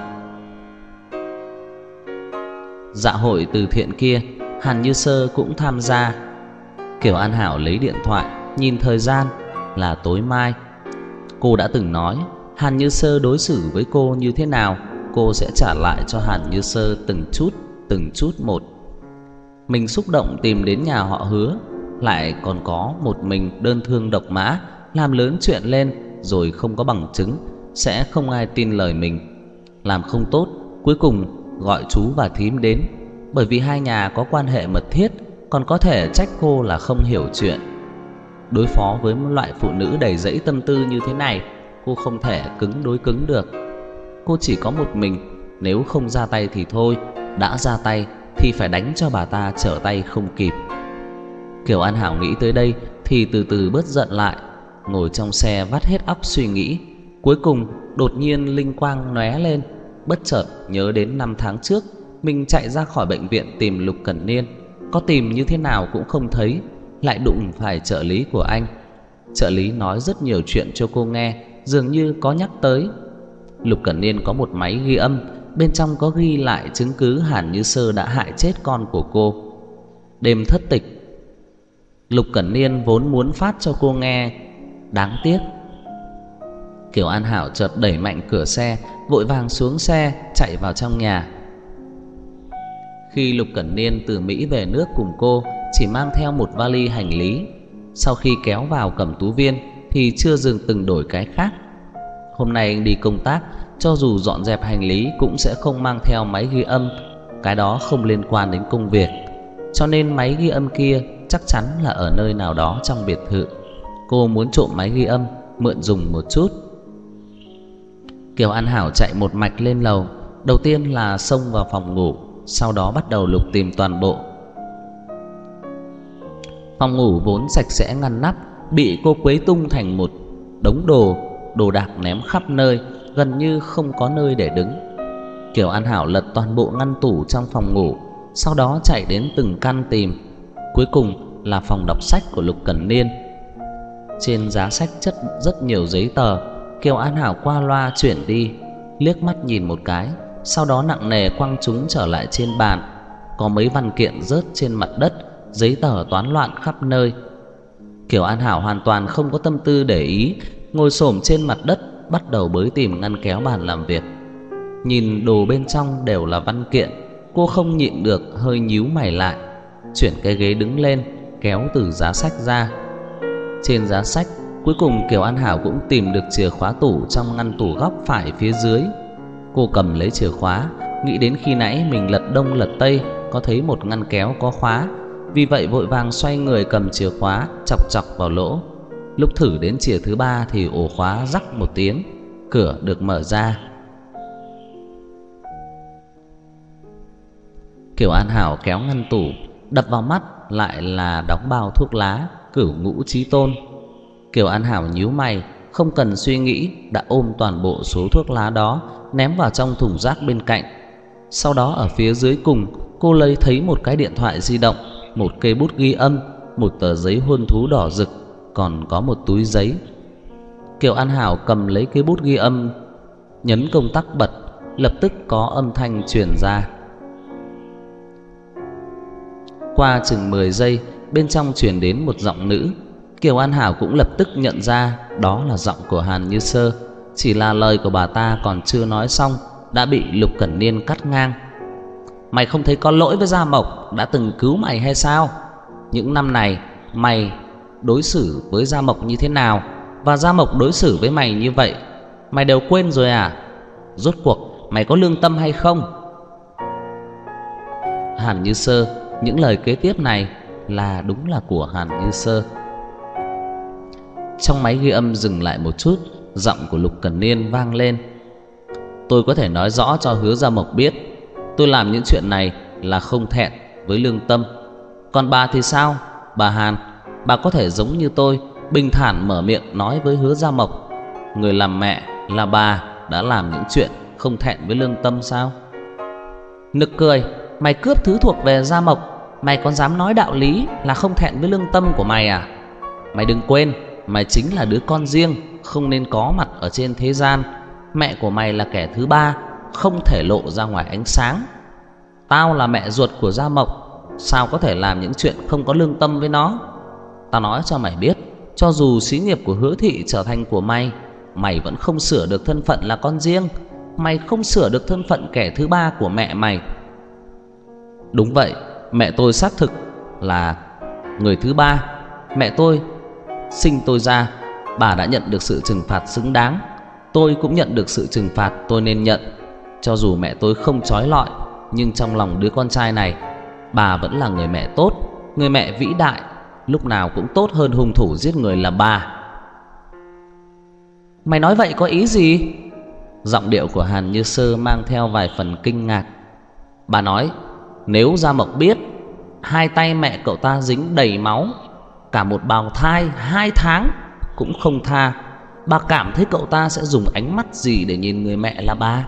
Dạ hội từ thiện kia, Hàn Như Sơ cũng tham gia. Kiều An Hảo lấy điện thoại, nhìn thời gian là tối mai. Cô đã từng nói Hàn Như Sơ đối xử với cô như thế nào, cô sẽ trả lại cho Hàn Như Sơ từng chút, từng chút một. Mình xúc động tìm đến nhà họ Hứa, lại còn có một mình đơn thương độc mã, làm lớn chuyện lên rồi không có bằng chứng, sẽ không ai tin lời mình. Làm không tốt, cuối cùng gọi chú và thím đến, bởi vì hai nhà có quan hệ mật thiết, còn có thể trách cô là không hiểu chuyện. Đối phó với một loại phụ nữ đầy dẫy tâm tư như thế này, cô không thể cứng đối cứng được. Cô chỉ có một mình, Nếu không ra tay thì thôi, đã ra tay thì phải đánh cho bà ta trở tay không kịp. Kiều An Hảo nghĩ tới đây thì từ từ bớt giận lại, ngồi trong xe vắt hết óc suy nghĩ. Cuối cùng đột nhiên linh quang lóe lên, bất chợt nhớ đến năm tháng trước mình chạy ra khỏi bệnh viện tìm Lục Cẩn Niên, có tìm như thế nào cũng không thấy, lại đụng phải trợ lý của anh. Trợ lý nói rất nhiều chuyện cho cô nghe, dường như có nhắc tới Lục Cẩn Niên có một máy ghi âm, bên trong có ghi lại chứng cứ Hàn Như Sơ đã hại chết con của cô. Đêm thất tịch, Lục Cẩn Niên vốn muốn phát cho cô nghe, đáng tiếc. Kiều An Hảo chợt đẩy mạnh cửa xe, vội vàng xuống xe chạy vào trong nhà. Khi Lục Cẩn Niên từ Mỹ về nước cùng cô, chỉ mang theo một vali hành lý. Sau khi kéo vào Cẩm Tú Viên thì chưa dừng từng đổi cái khác. Hôm nay anh đi công tác, cho dù dọn dẹp hành lý cũng sẽ không mang theo máy ghi âm, cái đó không liên quan đến công việc. Cho nên máy ghi âm kia chắc chắn là ở nơi nào đó trong biệt thự. Cô muốn trộm máy ghi âm, mượn dùng một chút. Kiều An Hảo chạy một mạch lên lầu, đầu tiên là xông vào phòng ngủ, sau đó bắt đầu lục tìm toàn bộ. Phòng ngủ vốn sạch sẽ ngăn nắp, bị cô quấy tung thành một đống đồ, đồ đạc ném khắp nơi, gần như không có nơi để đứng. Kiều An Hảo lật toàn bộ ngăn tủ trong phòng ngủ, sau đó chạy đến từng căn tìm. Cuối cùng là phòng đọc sách của Lục Cẩn Niên. Trên giá sách chất rất nhiều giấy tờ. Kiều An Hảo qua loa chuyển đi, liếc mắt nhìn một cái, sau đó nặng nề quăng chúng trở lại trên bàn. Có mấy văn kiện rớt trên mặt đất, giấy tờ toán loạn khắp nơi. Kiều An Hảo hoàn toàn không có tâm tư để ý, ngồi xổm trên mặt đất bắt đầu bới tìm ngăn kéo bàn làm việc. Nhìn đồ bên trong đều là văn kiện, cô không nhịn được hơi nhíu mày lại, chuyển cái ghế đứng lên, kéo từ giá sách ra. Trên giá sách, cuối cùng Kiều An Hảo cũng tìm được chìa khóa tủ trong ngăn tủ góc phải phía dưới. Cô cầm lấy chìa khóa, nghĩ đến khi nãy mình lật đông lật tây có thấy một ngăn kéo có khóa, vì vậy vội vàng xoay người cầm chìa khóa chọc chọc vào lỗ. Lúc thử đến chìa thứ ba thì ổ khóa rắc một tiếng, cửa được mở ra. Kiều An Hảo kéo ngăn tủ, đập vào mắt lại là đóng bao thuốc lá Cửu Ngũ Chí Tôn. Kiều An Hảo nhíu mày, không cần suy nghĩ đã ôm toàn bộ số thuốc lá đó ném vào trong thùng rác bên cạnh. Sau đó ở phía dưới cùng, cô lấy thấy một cái điện thoại di động, một cây bút ghi âm, một tờ giấy huân thú đỏ rực, còn có một túi giấy. Kiều An Hảo cầm lấy cây bút ghi âm, nhấn công tắc bật, lập tức có âm thanh truyền ra. Qua chừng mười giây, bên trong truyền đến một giọng nữ. Kiều An Hảo cũng lập tức nhận ra đó là giọng của Hàn Như Sơ. Chỉ là lời của bà ta còn chưa nói xong đã bị Lục Cẩn Niên cắt ngang. Mày không thấy có lỗi với Gia Mộc đã từng cứu mày hay sao? Những năm này mày đối xử với Gia Mộc như thế nào, và Gia Mộc đối xử với mày như vậy, mày đều quên rồi à? Rốt cuộc mày có lương tâm hay không? Hàn Như Sơ. Những lời kế tiếp này là đúng là của Hàn Như Sơ. Trong máy ghi âm dừng lại một chút, giọng của Lục Cẩn Niên vang lên. Tôi có thể nói rõ cho Hứa Gia Mộc biết, tôi làm những chuyện này là không thẹn với lương tâm. Còn bà thì sao? Bà Hàn, bà có thể giống như tôi, bình thản mở miệng nói với Hứa Gia Mộc, người làm mẹ là bà đã làm những chuyện không thẹn với lương tâm sao? Nực cười, mày cướp thứ thuộc về Gia Mộc, mày còn dám nói đạo lý là không thẹn với lương tâm của mày à? Mày đừng quên, mày chính là đứa con riêng, không nên có mặt ở trên thế gian. Mẹ của mày là kẻ thứ ba, không thể lộ ra ngoài ánh sáng. Tao là mẹ ruột của Gia Mộc, sao có thể làm những chuyện không có lương tâm với nó? Tao nói cho mày biết, cho dù xí nghiệp của Hứa thị trở thành của mày, mày vẫn không sửa được thân phận là con riêng. Mày không sửa được thân phận kẻ thứ ba của mẹ mày. Đúng vậy, mẹ tôi xác thực là người thứ ba. Mẹ tôi sinh tôi ra, bà đã nhận được sự trừng phạt xứng đáng. Tôi cũng nhận được sự trừng phạt tôi nên nhận. Cho dù mẹ tôi không trói lọi, nhưng trong lòng đứa con trai này, bà vẫn là người mẹ tốt, người mẹ vĩ đại, lúc nào cũng tốt hơn hung thủ giết người là bà. Mày nói vậy có ý gì? Giọng điệu của Hàn Như Sơ mang theo vài phần kinh ngạc. Bà nói nếu Gia Mộc biết hai tay mẹ cậu ta dính đầy máu, cả một bào thai hai tháng cũng không tha, bà cảm thấy cậu ta sẽ dùng ánh mắt gì để nhìn người mẹ là bà?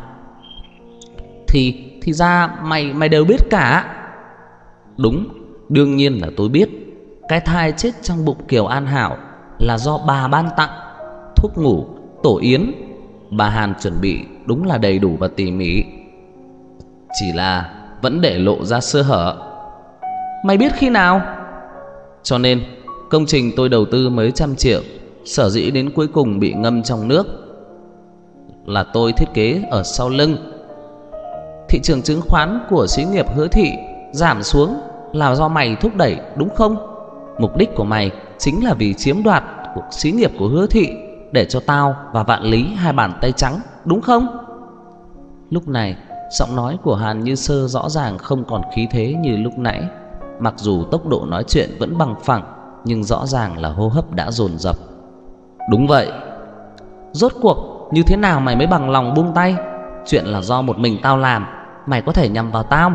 Thì thì ra mày mày đều biết cả. Đúng, đương nhiên là tôi biết. Cái thai chết trong bụng Kiều An Hảo là do bà ban tặng. Thuốc ngủ, tổ yến, bà Hàn chuẩn bị đúng là đầy đủ và tỉ mỉ. Chỉ là vẫn để lộ ra sơ hở. Mày biết khi nào? Cho nên công trình tôi đầu tư mấy trăm triệu, sở dĩ đến cuối cùng bị ngâm trong nước, là tôi thiết kế ở sau lưng. Thị trường chứng khoán của xí nghiệp Hứa Thị giảm xuống là do mày thúc đẩy, đúng không? Mục đích của mày chính là vì chiếm đoạt của xí nghiệp của Hứa Thị, để cho tao và Vạn Lý hai bàn tay trắng, đúng không? Lúc này giọng nói của Hàn Như Sơ rõ ràng không còn khí thế như lúc nãy. Mặc dù tốc độ nói chuyện vẫn bằng phẳng, nhưng rõ ràng là hô hấp đã dồn dập. Đúng vậy. Rốt cuộc như thế nào mày mới bằng lòng buông tay? Chuyện là do một mình tao làm, mày có thể nhằm vào tao?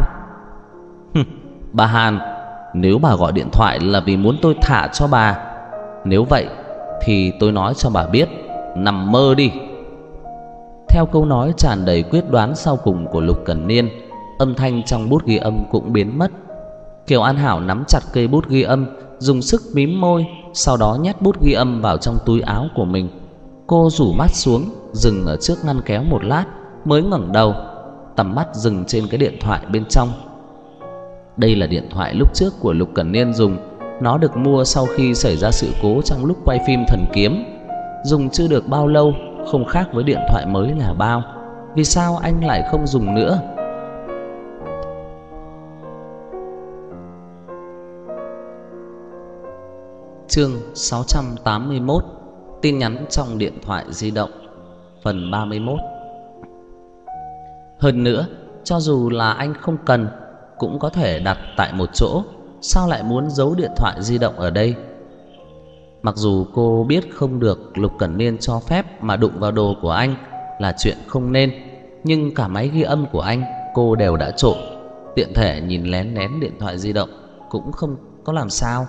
Bà Hàn, nếu bà gọi điện thoại là vì muốn tôi thả cho bà, nếu vậy thì tôi nói cho bà biết, nằm mơ đi. Theo câu nói tràn đầy quyết đoán sau cùng của Lục Cẩn Niên, âm thanh trong bút ghi âm cũng biến mất. Kiều An Hảo nắm chặt cây bút ghi âm, dùng sức mím môi, sau đó nhét bút ghi âm vào trong túi áo của mình. Cô rủ mắt xuống, dừng ở trước ngăn kéo một lát, mới ngẩng đầu, tầm mắt dừng trên cái điện thoại bên trong. Đây là điện thoại lúc trước của Lục Cẩn Niên dùng. Nó được mua sau khi xảy ra sự cố trong lúc quay phim Thần Kiếm. Dùng chưa được bao lâu, không khác với điện thoại mới là bao. Vì sao anh lại không dùng nữa? Chương sáu trăm tám mươi mốt. Tin nhắn trong điện thoại di động. Phần ba mươi mốt. Hơn nữa, cho dù là anh không cần, cũng có thể đặt tại một chỗ, sao lại muốn giấu điện thoại di động ở đây? Mặc dù cô biết không được Lục Cẩn Niên cho phép mà đụng vào đồ của anh là chuyện không nên, nhưng cả máy ghi âm của anh cô đều đã trộm. Tiện thể nhìn lén lén điện thoại di động cũng không có làm sao.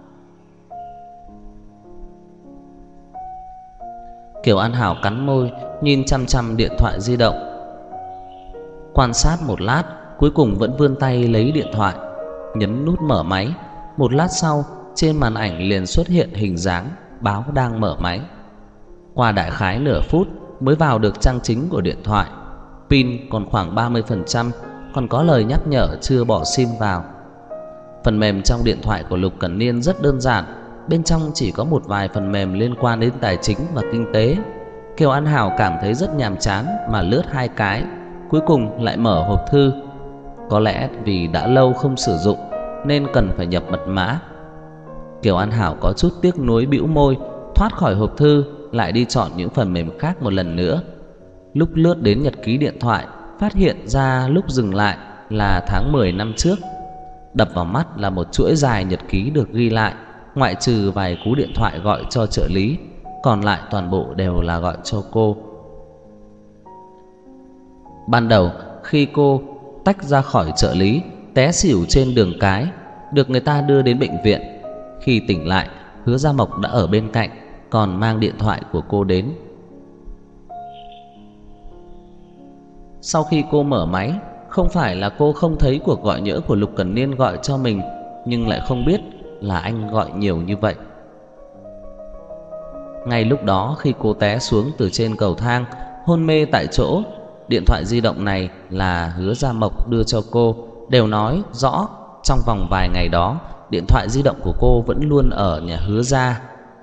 Kiều An Hảo cắn môi, nhìn chăm chăm điện thoại di động, quan sát một lát, cuối cùng vẫn vươn tay lấy điện thoại, nhấn nút mở máy. Một lát sau, trên màn ảnh liền xuất hiện hình dáng báo đang mở máy. Qua đại khái nửa phút mới vào được trang chính của điện thoại. Pin còn khoảng ba mươi phần trăm, còn có lời nhắc nhở chưa bỏ sim vào. Phần mềm trong điện thoại của Lục Cẩn Niên rất đơn giản, bên trong chỉ có một vài phần mềm liên quan đến tài chính và kinh tế. Kiều An Hảo cảm thấy rất nhàm chán mà lướt hai cái, cuối cùng lại mở hộp thư. Có lẽ vì đã lâu không sử dụng nên cần phải nhập mật mã. Kiều An Hảo có chút tiếc nuối bĩu môi, thoát khỏi hộp thư, lại đi chọn những phần mềm khác một lần nữa. Lúc lướt đến nhật ký điện thoại, phát hiện ra lúc dừng lại là tháng mười năm trước. Đập vào mắt là một chuỗi dài nhật ký được ghi lại, ngoại trừ vài cú điện thoại gọi cho trợ lý, còn lại toàn bộ đều là gọi cho cô. Ban đầu khi cô tách ra khỏi trợ lý, té xỉu trên đường cái, được người ta đưa đến bệnh viện. Khi tỉnh lại, Hứa Gia Mộc đã ở bên cạnh, còn mang điện thoại của cô đến. Sau khi cô mở máy, không phải là cô không thấy cuộc gọi nhỡ của Lục Cẩn Niên gọi cho mình, nhưng lại không biết là anh gọi nhiều như vậy. Ngay lúc đó khi cô té xuống từ trên cầu thang, hôn mê tại chỗ, điện thoại di động này là Hứa Gia Mộc đưa cho cô, đều nói rõ trong vòng vài ngày đó điện thoại di động của cô vẫn luôn ở nhà Hứa gia.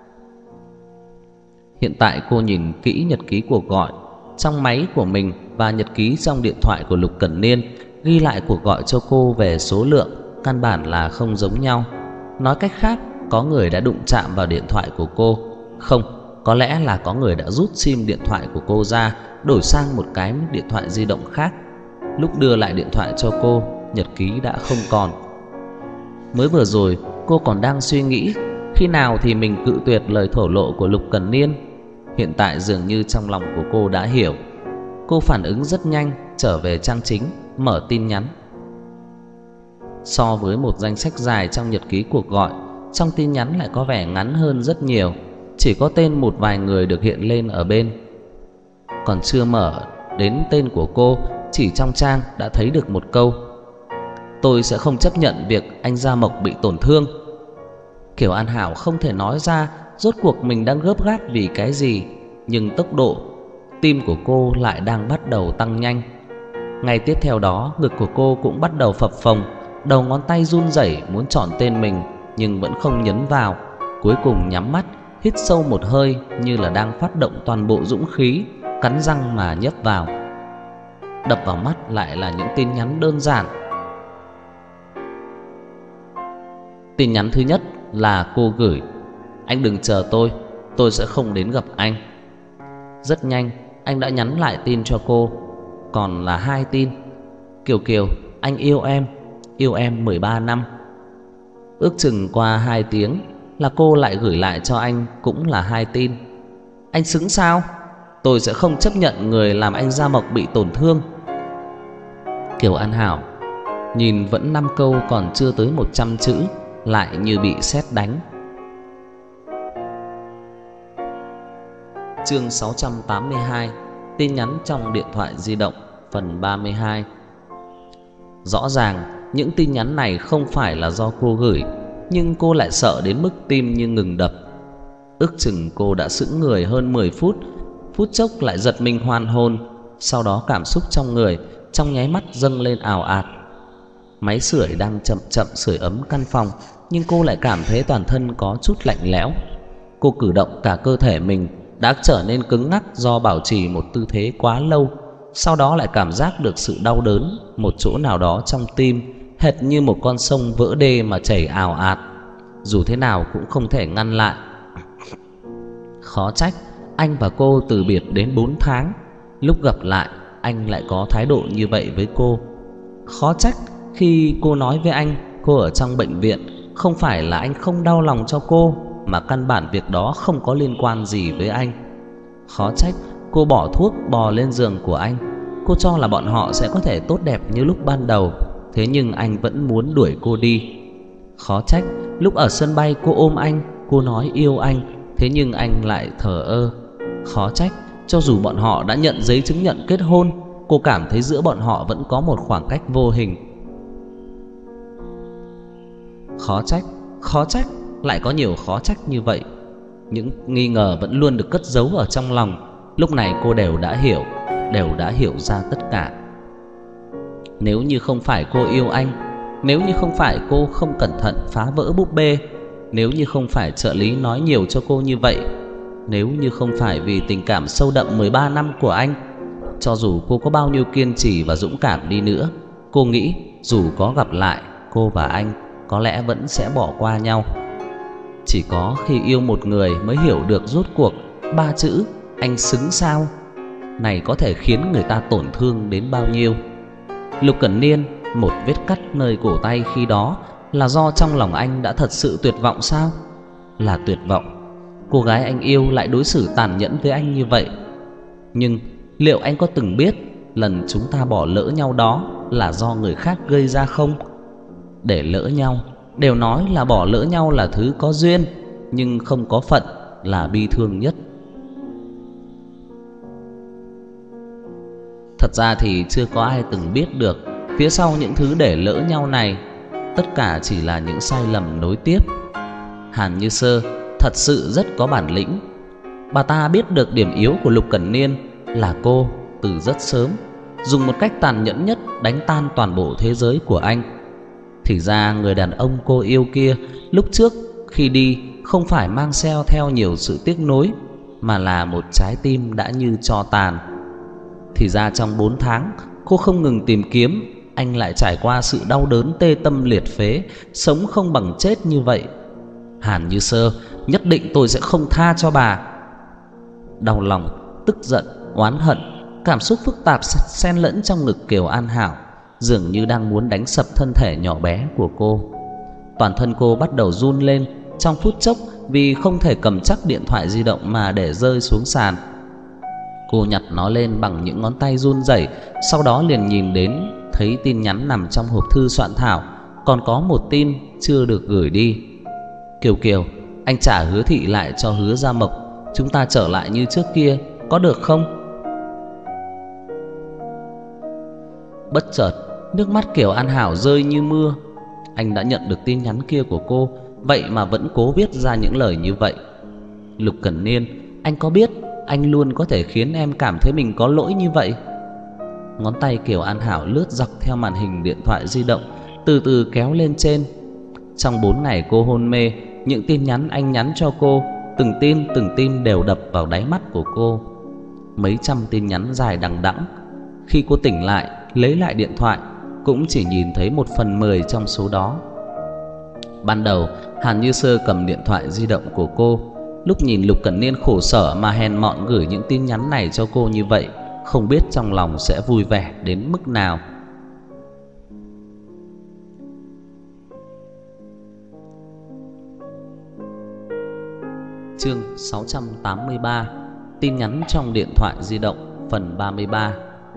Hiện tại cô nhìn kỹ nhật ký cuộc gọi trong máy của mình và nhật ký trong điện thoại của Lục Cẩn Niên, ghi lại cuộc gọi cho cô về số lượng căn bản là không giống nhau. Nói cách khác, có người đã đụng chạm vào điện thoại của cô. Không, có lẽ là có người đã rút sim điện thoại của cô ra, đổi sang một cái điện thoại di động khác. Lúc đưa lại điện thoại cho cô, nhật ký đã không còn. Mới vừa rồi cô còn đang suy nghĩ khi nào thì mình cự tuyệt lời thổ lộ của Lục Cẩn Niên. Hiện tại dường như trong lòng của cô đã hiểu. Cô cô phản ứng rất nhanh, trở về trang chính, mở tin nhắn. So với một danh sách dài trong nhật ký cuộc gọi, trong tin nhắn lại có vẻ ngắn hơn rất nhiều, chỉ có tên một vài người được hiện lên ở bên. Còn chưa mở đến tên của cô, chỉ trong trang đã thấy được một câu: tôi sẽ không chấp nhận việc anh Gia Mộc bị tổn thương. Kiều An Hảo không thể nói ra rốt cuộc mình đang gấp gáp vì cái gì, nhưng tốc độ tim của cô lại đang bắt đầu tăng nhanh. Ngay tiếp theo đó, ngực của cô cũng bắt đầu phập phồng, đầu ngón tay run rẩy muốn chọn tên mình nhưng vẫn không nhấn vào. Cuối cùng nhắm mắt, hít sâu một hơi như là đang phát động toàn bộ dũng khí, cắn răng mà nhấp vào. Đập vào mắt lại là những tin nhắn đơn giản. Tin nhắn thứ nhất là cô gửi: anh đừng chờ tôi, tôi sẽ không đến gặp anh. Rất nhanh anh đã nhắn lại tin cho cô, còn là hai tin: Kiều Kiều, anh yêu em, yêu em mười ba năm. Ước chừng qua hai tiếng là cô lại gửi lại cho anh cũng là hai tin: anh xứng sao? Tôi sẽ không chấp nhận người làm anh Gia Mộc bị tổn thương. Kiều An Hảo nhìn vẫn năm câu còn chưa tới một trăm chữ, lại như bị sét đánh. Chương sáu trăm tám mươi hai: tin nhắn trong điện thoại di động, phần ba mươi hai. Rõ ràng những tin nhắn này không phải là do cô gửi, nhưng cô lại sợ đến mức tim như ngừng đập. Ước chừng cô đã sững người hơn mười phút, phút chốc lại giật mình hoàn hồn. Sau đó cảm xúc trong người trong nháy mắt dâng lên ào ạt. Máy sưởi đang chậm chậm sưởi ấm căn phòng, nhưng cô lại cảm thấy toàn thân có chút lạnh lẽo. Cô cử động cả cơ thể mình đã trở nên cứng ngắc do bảo trì một tư thế quá lâu. Sau đó lại cảm giác được sự đau đớn một chỗ nào đó trong tim, hệt như một con sông vỡ đê mà chảy ào ạt, dù thế nào cũng không thể ngăn lại. Khó trách anh và cô từ biệt đến bốn tháng, lúc gặp lại anh lại có thái độ như vậy với cô. Khó trách khi cô nói với anh cô ở trong bệnh viện, không phải là anh không đau lòng cho cô, mà căn bản việc đó không có liên quan gì với anh. Khó trách cô bỏ thuốc bò lên giường của anh. Cô cho là bọn họ sẽ có thể tốt đẹp như lúc ban đầu, thế nhưng anh vẫn muốn đuổi cô đi. Khó trách lúc ở sân bay cô ôm anh, cô nói yêu anh, thế nhưng anh lại thờ ơ. Khó trách cho dù bọn họ đã nhận giấy chứng nhận kết hôn, cô cảm thấy giữa bọn họ vẫn có một khoảng cách vô hình. Khó trách, khó trách, lại có nhiều khó trách như vậy. Những nghi ngờ vẫn luôn được cất giấu ở trong lòng. Lúc này cô đều đã hiểu, đều đã hiểu ra tất cả. Nếu như không phải cô yêu anh, nếu như không phải cô không cẩn thận phá vỡ búp bê, nếu như không phải trợ lý nói nhiều cho cô như vậy, nếu như không phải vì tình cảm sâu đậm mười ba năm của anh, cho dù cô có bao nhiêu kiên trì và dũng cảm đi nữa, cô nghĩ dù có gặp lại, cô và anh có lẽ vẫn sẽ bỏ qua nhau. Chỉ có khi yêu một người mới hiểu được rốt cuộc ba chữ anh xứng sao này có thể khiến người ta tổn thương đến bao nhiêu. Lục Cẩn Niên, một vết cắt nơi cổ tay khi đó là do trong lòng anh đã thật sự tuyệt vọng sao? Là tuyệt vọng cô gái anh yêu lại đối xử tàn nhẫn với anh như vậy. Nhưng liệu anh có từng biết lần chúng ta bỏ lỡ nhau đó là do người khác gây ra không? Để lỡ nhau, đều nói là bỏ lỡ nhau là thứ có duyên, nhưng không có phận là bi thương nhất. Thật ra thì chưa có ai từng biết được phía sau những thứ để lỡ nhau này, tất cả chỉ là những sai lầm nối tiếp. Hàn Như Sơ thật sự rất có bản lĩnh. Bà ta biết được điểm yếu của Lục Cẩn Niên là cô từ rất sớm, dùng một cách tàn nhẫn nhất đánh tan toàn bộ thế giới của anh. Thì ra người đàn ông cô yêu kia lúc trước khi đi không phải mang xeo theo nhiều sự tiếc nuối, mà là một trái tim đã như tro tàn. Thì ra trong bốn tháng cô không ngừng tìm kiếm, anh lại trải qua sự đau đớn tê tâm liệt phế, sống không bằng chết như vậy. Hàn Như Sơ, nhất định tôi sẽ không tha cho bà. Đau lòng, tức giận, oán hận, cảm xúc phức tạp xen lẫn trong ngực Kiều An Hảo, dường như đang muốn đánh sập thân thể nhỏ bé của cô. Toàn thân cô bắt đầu run lên trong phút chốc vì không thể cầm chắc điện thoại di động mà để rơi xuống sàn. Cô nhặt nó lên bằng những ngón tay run rẩy, sau đó liền nhìn đến thấy tin nhắn nằm trong hộp thư soạn thảo, còn có một tin chưa được gửi đi. Kiều Kiều, anh trả Hứa Thị lại cho Hứa Gia Mộc, chúng ta trở lại như trước kia, có được không? Bất chợt, nước mắt Kiều An Hảo rơi như mưa. Anh đã nhận được tin nhắn kia của cô, vậy mà vẫn cố viết ra những lời như vậy. Lục Cẩn Niên, anh có biết anh luôn có thể khiến em cảm thấy mình có lỗi như vậy? Ngón tay Kiều An Hảo lướt dọc theo màn hình điện thoại di động, từ từ kéo lên trên. Trong bốn ngày cô hôn mê, những tin nhắn anh nhắn cho cô, từng tin từng tin đều đập vào đáy mắt của cô. Mấy trăm tin nhắn dài đằng đẵng. Khi cô tỉnh lại, lấy lại điện thoại, cũng chỉ nhìn thấy một phần mười trong số đó. Ban đầu, Hàn Như Sơ cầm điện thoại di động của cô, lúc nhìn Lục Cẩn Niên khổ sở mà hèn mọn gửi những tin nhắn này cho cô như vậy, không biết trong lòng sẽ vui vẻ đến mức nào. Chương sáu trăm tám mươi ba. Tin nhắn trong điện thoại di động, phần ba mươi ba.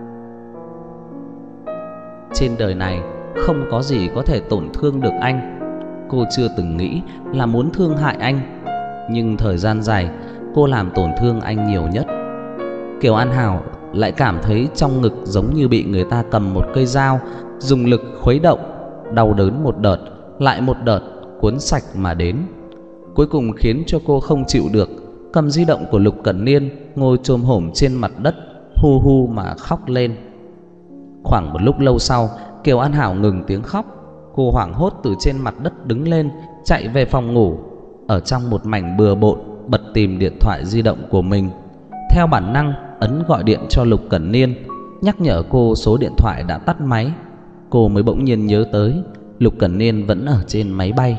Trên đời này không có gì có thể tổn thương được anh. Cô chưa từng nghĩ là muốn thương hại anh, nhưng thời gian dài cô làm tổn thương anh nhiều nhất. Kiều An Hảo lại cảm thấy trong ngực giống như bị người ta cầm một cây dao, dùng lực khuấy động, đau đớn một đợt lại một đợt cuốn sạch mà đến. Cuối cùng khiến cho cô không chịu được, cầm di động của Lục Cẩn Niên, ngồi chồm hổm trên mặt đất, hu hu mà khóc lên. Khoảng một lúc lâu sau, Kiều An Hảo ngừng tiếng khóc. Cô hoảng hốt từ trên mặt đất đứng lên, chạy về phòng ngủ. Ở trong một mảnh bừa bộn, bật tìm điện thoại di động của mình. Theo bản năng ấn gọi điện cho Lục Cẩn Niên, nhắc nhở cô số điện thoại đã tắt máy. Cô mới bỗng nhiên nhớ tới Lục Cẩn Niên vẫn ở trên máy bay.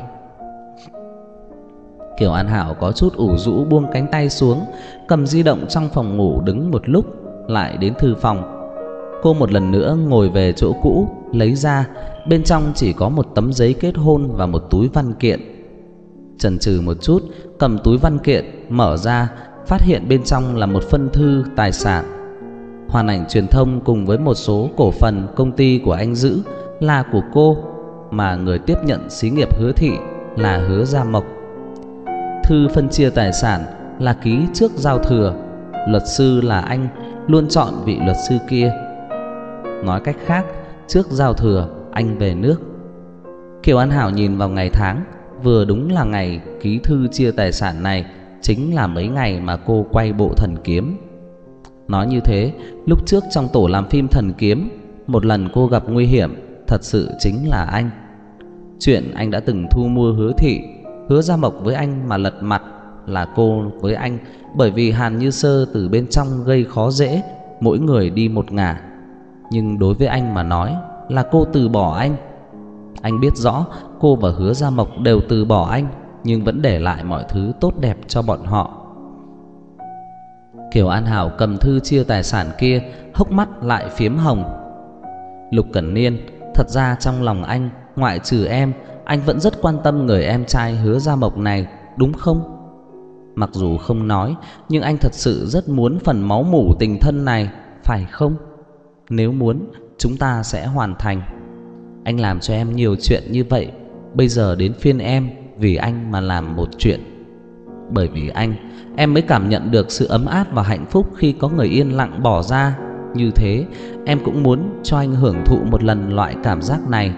Kiều An Hảo có chút ủ rũ buông cánh tay xuống, cầm di động trong phòng ngủ đứng một lúc, lại đến thư phòng. Cô một lần nữa ngồi về chỗ cũ, lấy ra, bên trong chỉ có một tấm giấy kết hôn và một túi văn kiện. Chần chừ một chút, cầm túi văn kiện mở ra, phát hiện bên trong là một phân thư tài sản. Hoàn Ảnh Truyền thông cùng với một số cổ phần công ty của anh giữ là của cô, mà người tiếp nhận xí nghiệp Hứa Thị là Hứa Gia Mộc. Thư phân chia tài sản là ký trước giao thừa, luật sư là anh, luôn chọn vị luật sư kia. Nói cách khác, trước giao thừa anh về nước. Kiều An Hảo nhìn vào ngày tháng, vừa đúng là ngày ký thư chia tài sản này chính là mấy ngày mà cô quay bộ Thần Kiếm. Nói như thế, lúc trước trong tổ làm phim Thần Kiếm, một lần cô gặp nguy hiểm thật sự chính là anh. Chuyện anh đã từng thu mua Hứa Thị, Hứa Gia Mộc với anh mà lật mặt là cô với anh, bởi vì Hàn Như Sơ từ bên trong gây khó dễ, mỗi người đi một ngả. Nhưng đối với anh mà nói là cô từ bỏ anh. Anh biết rõ cô và Hứa Gia Mộc đều từ bỏ anh, nhưng vẫn để lại mọi thứ tốt đẹp cho bọn họ. Kiều An Hảo cầm thư chia tài sản kia, hốc mắt lại phiếm hồng. Lục Cẩn Niên, thật ra trong lòng anh, ngoại trừ em, anh vẫn rất quan tâm người em trai Hứa Gia Mộc này, đúng không? Mặc dù không nói, nhưng anh thật sự rất muốn phần máu mủ tình thân này, phải không? Nếu muốn, chúng ta sẽ hoàn thành. Anh làm cho em nhiều chuyện như vậy, bây giờ đến phiên em vì anh mà làm một chuyện. Bởi vì anh, em mới cảm nhận được sự ấm áp và hạnh phúc khi có người yên lặng bỏ ra. Như thế, em cũng muốn cho anh hưởng thụ một lần loại cảm giác này.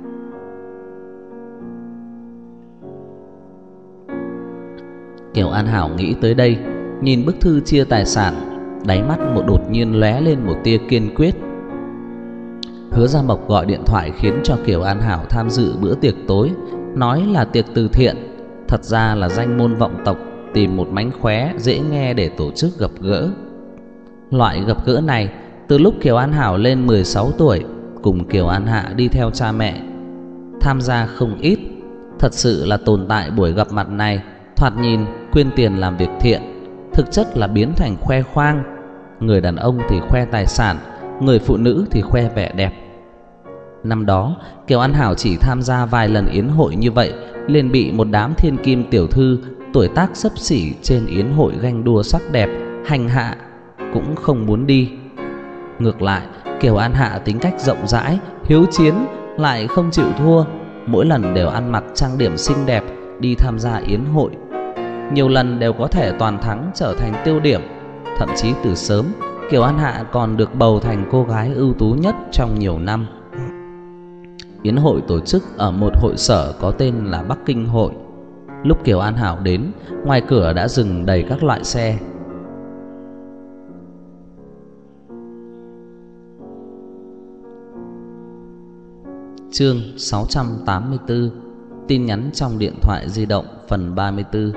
Kiều An Hảo nghĩ tới đây, nhìn bức thư chia tài sản, đáy mắt một đột nhiên lóe lên một tia kiên quyết. Hứa Gia Mộc gọi điện thoại khiến cho Kiều An Hảo tham dự bữa tiệc tối, nói là tiệc từ thiện, thật ra là danh môn vọng tộc tìm một mánh khóe dễ nghe để tổ chức gặp gỡ. Loại gặp gỡ này, từ lúc Kiều An Hảo lên mười sáu tuổi, cùng Kiều An Hạ đi theo cha mẹ tham gia không ít. Thật sự là tồn tại buổi gặp mặt này, thoạt nhìn quyên tiền làm việc thiện, thực chất là biến thành khoe khoang. Người đàn ông thì khoe tài sản, người phụ nữ thì khoe vẻ đẹp. Năm đó, Kiều An Hảo chỉ tham gia vài lần yến hội như vậy, liền bị một đám thiên kim tiểu thư tuổi tác xấp xỉ trên yến hội ganh đua sắc đẹp hành hạ. cũng không muốn đi. Ngược lại, Kiều An Hạ tính cách rộng rãi, hiếu chiến, lại không chịu thua, mỗi lần đều ăn mặc trang điểm xinh đẹp đi tham gia yến hội. Nhiều lần đều có thể toàn thắng, trở thành tiêu điểm. Thậm chí từ sớm, Kiều An Hạ còn được bầu thành cô gái ưu tú nhất trong nhiều năm. Yến hội tổ chức ở một hội sở có tên là Bắc Kinh Hội. Lúc Kiều An Hảo đến, ngoài cửa đã dừng đầy các loại xe. Chương sáu trăm tám mươi tư. Tin nhắn trong điện thoại di động phần ba mươi tư.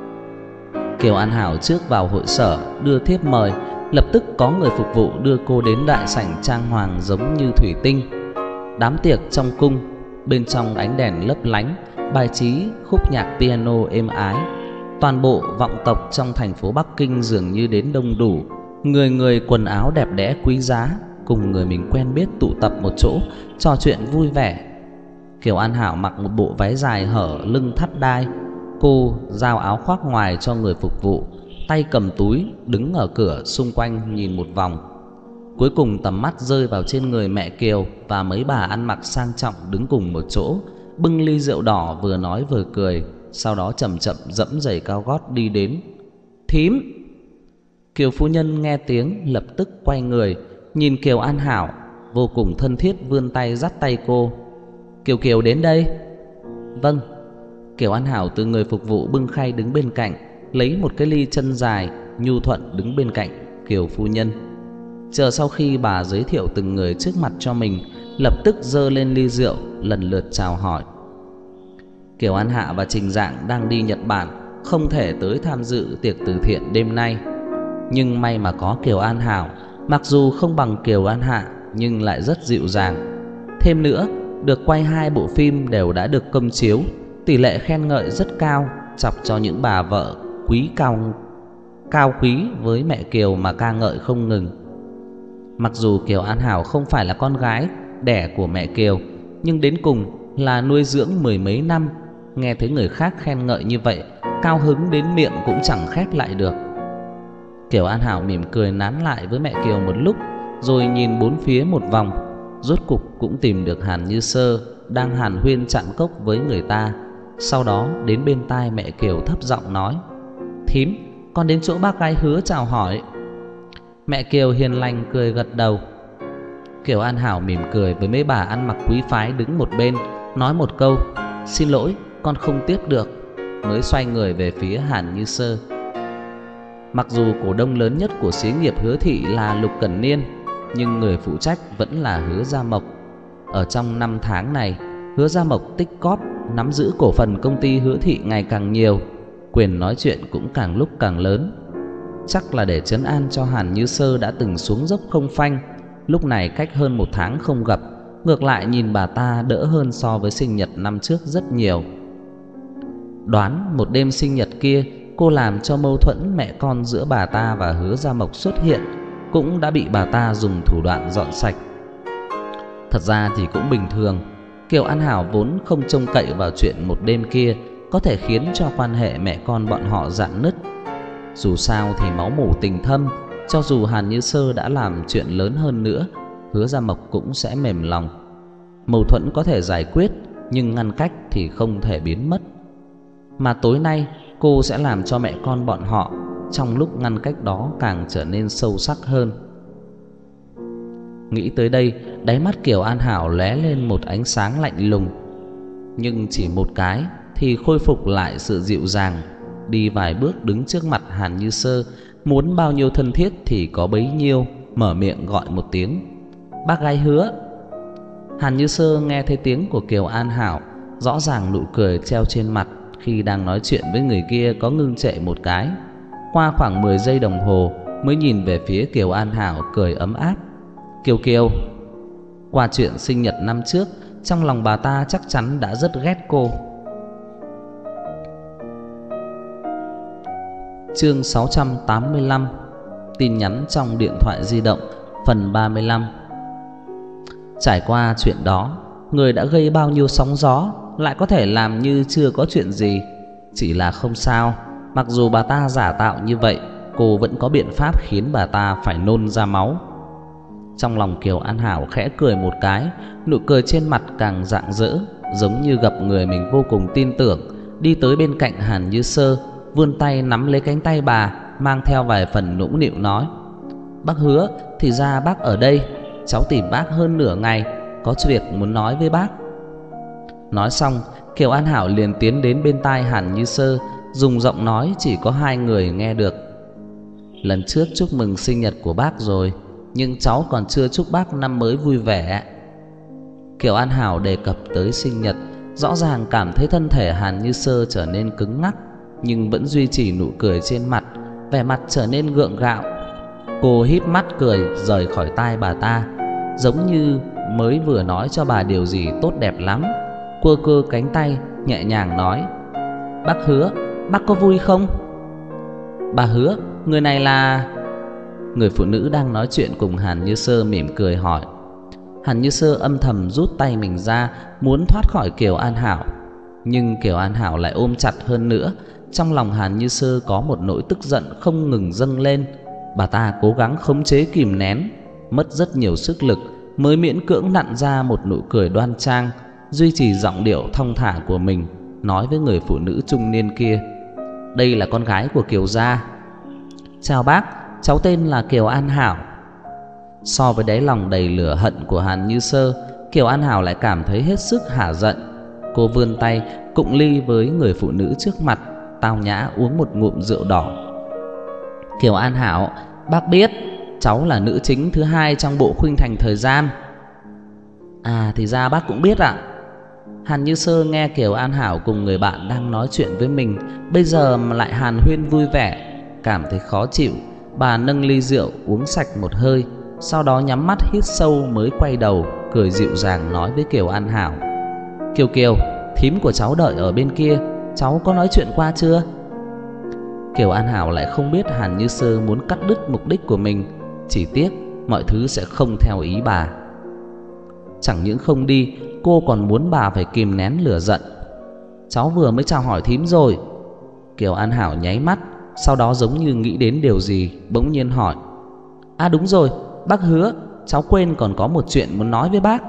Kiều An Hảo trước vào hội sở đưa thiếp mời, lập tức có người phục vụ đưa cô đến đại sảnh trang hoàng giống như thủy tinh. Đám tiệc trong cung, bên trong ánh đèn lấp lánh, bài trí khúc nhạc piano êm ái. Toàn bộ vọng tộc trong thành phố Bắc Kinh dường như đến đông đủ, người người quần áo đẹp đẽ quý giá, cùng người mình quen biết tụ tập một chỗ, trò chuyện vui vẻ. Kiều An Hảo mặc một bộ váy dài hở lưng thắt đai. Cô giao áo khoác ngoài cho người phục vụ, tay cầm túi, đứng ở cửa xung quanh nhìn một vòng. Cuối cùng tầm mắt rơi vào trên người mẹ Kiều và mấy bà ăn mặc sang trọng đứng cùng một chỗ, bưng ly rượu đỏ vừa nói vừa cười. Sau đó chậm chậm dẫm giày cao gót đi đến. Thím! Kiều phu nhân nghe tiếng lập tức quay người, nhìn Kiều An Hảo, vô cùng thân thiết vươn tay dắt tay cô. Kiều Kiều đến đây. Vâng. Kiều An Hảo từ người phục vụ bưng khay đứng bên cạnh, lấy một cái ly chân dài, nhu thuận đứng bên cạnh Kiều phu nhân. Chờ sau khi bà giới thiệu từng người trước mặt cho mình, lập tức giơ lên ly rượu, lần lượt chào hỏi. Kiều An Hạ và Trình Dạng đang đi Nhật Bản, không thể tới tham dự tiệc từ thiện đêm nay. Nhưng may mà có Kiều An Hảo, mặc dù không bằng Kiều An Hạ nhưng lại rất dịu dàng. Thêm nữa, được quay hai bộ phim đều đã được công chiếu, tỷ lệ khen ngợi rất cao, chọc cho những bà vợ quý cao cao quý với mẹ Kiều mà ca ngợi không ngừng. Mặc dù Kiều An Hảo không phải là con gái đẻ của mẹ Kiều, nhưng đến cùng là nuôi dưỡng mười mấy năm, nghe thấy người khác khen ngợi như vậy, cao hứng đến miệng cũng chẳng khép lại được. Kiều An Hảo mỉm cười nán lại với mẹ Kiều một lúc, rồi nhìn bốn phía một vòng, rốt cục cũng tìm được Hàn Như Sơ đang hàn huyên chặn cốc với người ta. Sau đó đến bên tai mẹ Kiều thấp giọng nói: Thím, con đến chỗ bác gái Hứa chào hỏi. Mẹ Kiều hiền lành cười gật đầu. Kiều An Hảo mỉm cười với mấy bà ăn mặc quý phái đứng một bên, nói một câu: Xin lỗi, con không tiếp được, mới xoay người về phía Hàn Như Sơ. Mặc dù cổ đông lớn nhất của xí nghiệp Hứa thị là Lục Cẩn Niên, nhưng người phụ trách vẫn là Hứa Gia Mộc. Ở trong năm tháng này, Hứa Gia Mộc tích cóp, nắm giữ cổ phần công ty Hứa thị ngày càng nhiều, quyền nói chuyện cũng càng lúc càng lớn. Chắc là để trấn an cho Hàn Như Sơ đã từng xuống dốc không phanh, lúc này cách hơn một tháng không gặp, ngược lại nhìn bà ta đỡ hơn so với sinh nhật năm trước rất nhiều. Đoán một đêm sinh nhật kia, cô làm cho mâu thuẫn mẹ con giữa bà ta và Hứa Gia Mộc xuất hiện, cũng đã bị bà ta dùng thủ đoạn dọn sạch. Thật ra thì cũng bình thường, Kiều An Hảo vốn không trông cậy vào chuyện một đêm kia có thể khiến cho quan hệ mẹ con bọn họ rạn nứt. Dù sao thì máu mủ tình thâm, cho dù Hàn Như Sơ đã làm chuyện lớn hơn nữa, Hứa Gia Mộc cũng sẽ mềm lòng. Mâu thuẫn có thể giải quyết, nhưng ngăn cách thì không thể biến mất. Mà tối nay cô sẽ làm cho mẹ con bọn họ trong lúc ngăn cách đó càng trở nên sâu sắc hơn. Nghĩ tới đây, đáy mắt Kiều An Hảo lóe lên một ánh sáng lạnh lùng, nhưng chỉ một cái thì khôi phục lại sự dịu dàng, đi vài bước đứng trước mặt Hàn Như Sơ, muốn bao nhiêu thân thiết thì có bấy nhiêu, mở miệng gọi một tiếng: Bác gái Hứa. Hàn Như Sơ nghe thấy tiếng của Kiều An Hảo, rõ ràng nụ cười treo trên mặt khi đang nói chuyện với người kia có ngưng trệ một cái. Qua khoảng mười giây đồng hồ mới nhìn về phía Kiều An Hảo, cười ấm áp: Kiều Kiều. Qua chuyện sinh nhật năm trước, trong lòng bà ta chắc chắn đã rất ghét cô. Chương sáu trăm tám mươi lăm. Tin nhắn trong điện thoại di động phần ba mươi lăm. Trải qua chuyện đó, người đã gây bao nhiêu sóng gió lại có thể làm như chưa có chuyện gì. Chỉ là không sao, mặc dù bà ta giả tạo như vậy, cô vẫn có biện pháp khiến bà ta phải nôn ra máu. Trong lòng Kiều An Hảo khẽ cười một cái, nụ cười trên mặt càng rạng rỡ, giống như gặp người mình vô cùng tin tưởng. Đi tới bên cạnh Hàn Như Sơ, vươn tay nắm lấy cánh tay bà, mang theo vài phần nũng nịu nói: "Bác Hứa, thì ra bác ở đây. Cháu tìm bác hơn nửa ngày, có việc muốn nói với bác." Nói xong, Kiều An Hảo liền tiến đến bên tai Hàn Như Sơ, dùng giọng nói chỉ có hai người nghe được: "Lần trước chúc mừng sinh nhật của bác rồi, nhưng cháu còn chưa chúc bác năm mới vui vẻ." Kiều An Hảo đề cập tới sinh nhật, rõ ràng cảm thấy thân thể Hàn Như Sơ trở nên cứng ngắc, nhưng vẫn duy trì nụ cười trên mặt, vẻ mặt trở nên gượng gạo. Cô híp mắt cười rời khỏi tai bà ta, giống như mới vừa nói cho bà điều gì tốt đẹp lắm. Quơ quơ cánh tay nhẹ nhàng nói: "Bác Hứa, bác có vui không?" "Bà Hứa, người này là..." Người phụ nữ đang nói chuyện cùng Hàn Như Sơ mỉm cười hỏi. Hàn Như Sơ âm thầm rút tay mình ra, muốn thoát khỏi Kiều An Hảo, nhưng Kiều An Hảo lại ôm chặt hơn nữa. Trong lòng Hàn Như Sơ có một nỗi tức giận không ngừng dâng lên. Bà ta cố gắng khống chế kìm nén, mất rất nhiều sức lực mới miễn cưỡng nặn ra một nụ cười đoan trang, duy trì giọng điệu thong thả của mình, nói với người phụ nữ trung niên kia: "Đây là con gái của Kiều gia. Chào bác, cháu tên là Kiều An Hảo." So với đáy lòng đầy lửa hận của Hàn Như Sơ, Kiều An Hảo lại cảm thấy hết sức hả giận. Cô vươn tay cụng ly với người phụ nữ trước mặt, tao nhã uống một ngụm rượu đỏ. "Kiều An Hảo, bác biết cháu là nữ chính thứ hai trong bộ Khuynh Thành Thời Gian." "À, thì ra bác cũng biết ạ." Hàn Như Sơ nghe Kiều An Hảo cùng người bạn đang nói chuyện với mình, bây giờ mà lại hàn huyên vui vẻ, cảm thấy khó chịu. Bà nâng ly rượu uống sạch một hơi, sau đó nhắm mắt hít sâu mới quay đầu cười dịu dàng nói với Kiều An Hảo: "Kiều Kiều, thím của cháu đợi ở bên kia, cháu có nói chuyện qua chưa?" Kiều An Hảo lại không biết Hàn Như Sơ muốn cắt đứt mục đích của mình, chỉ tiếc mọi thứ sẽ không theo ý bà. Chẳng những không đi, cô còn muốn bà phải kìm nén lửa giận. "Cháu vừa mới chào hỏi thím rồi." Kiều An Hảo nháy mắt, sau đó giống như nghĩ đến điều gì, bỗng nhiên hỏi: "À đúng rồi, bác Hứa, cháu quên còn có một chuyện muốn nói với bác."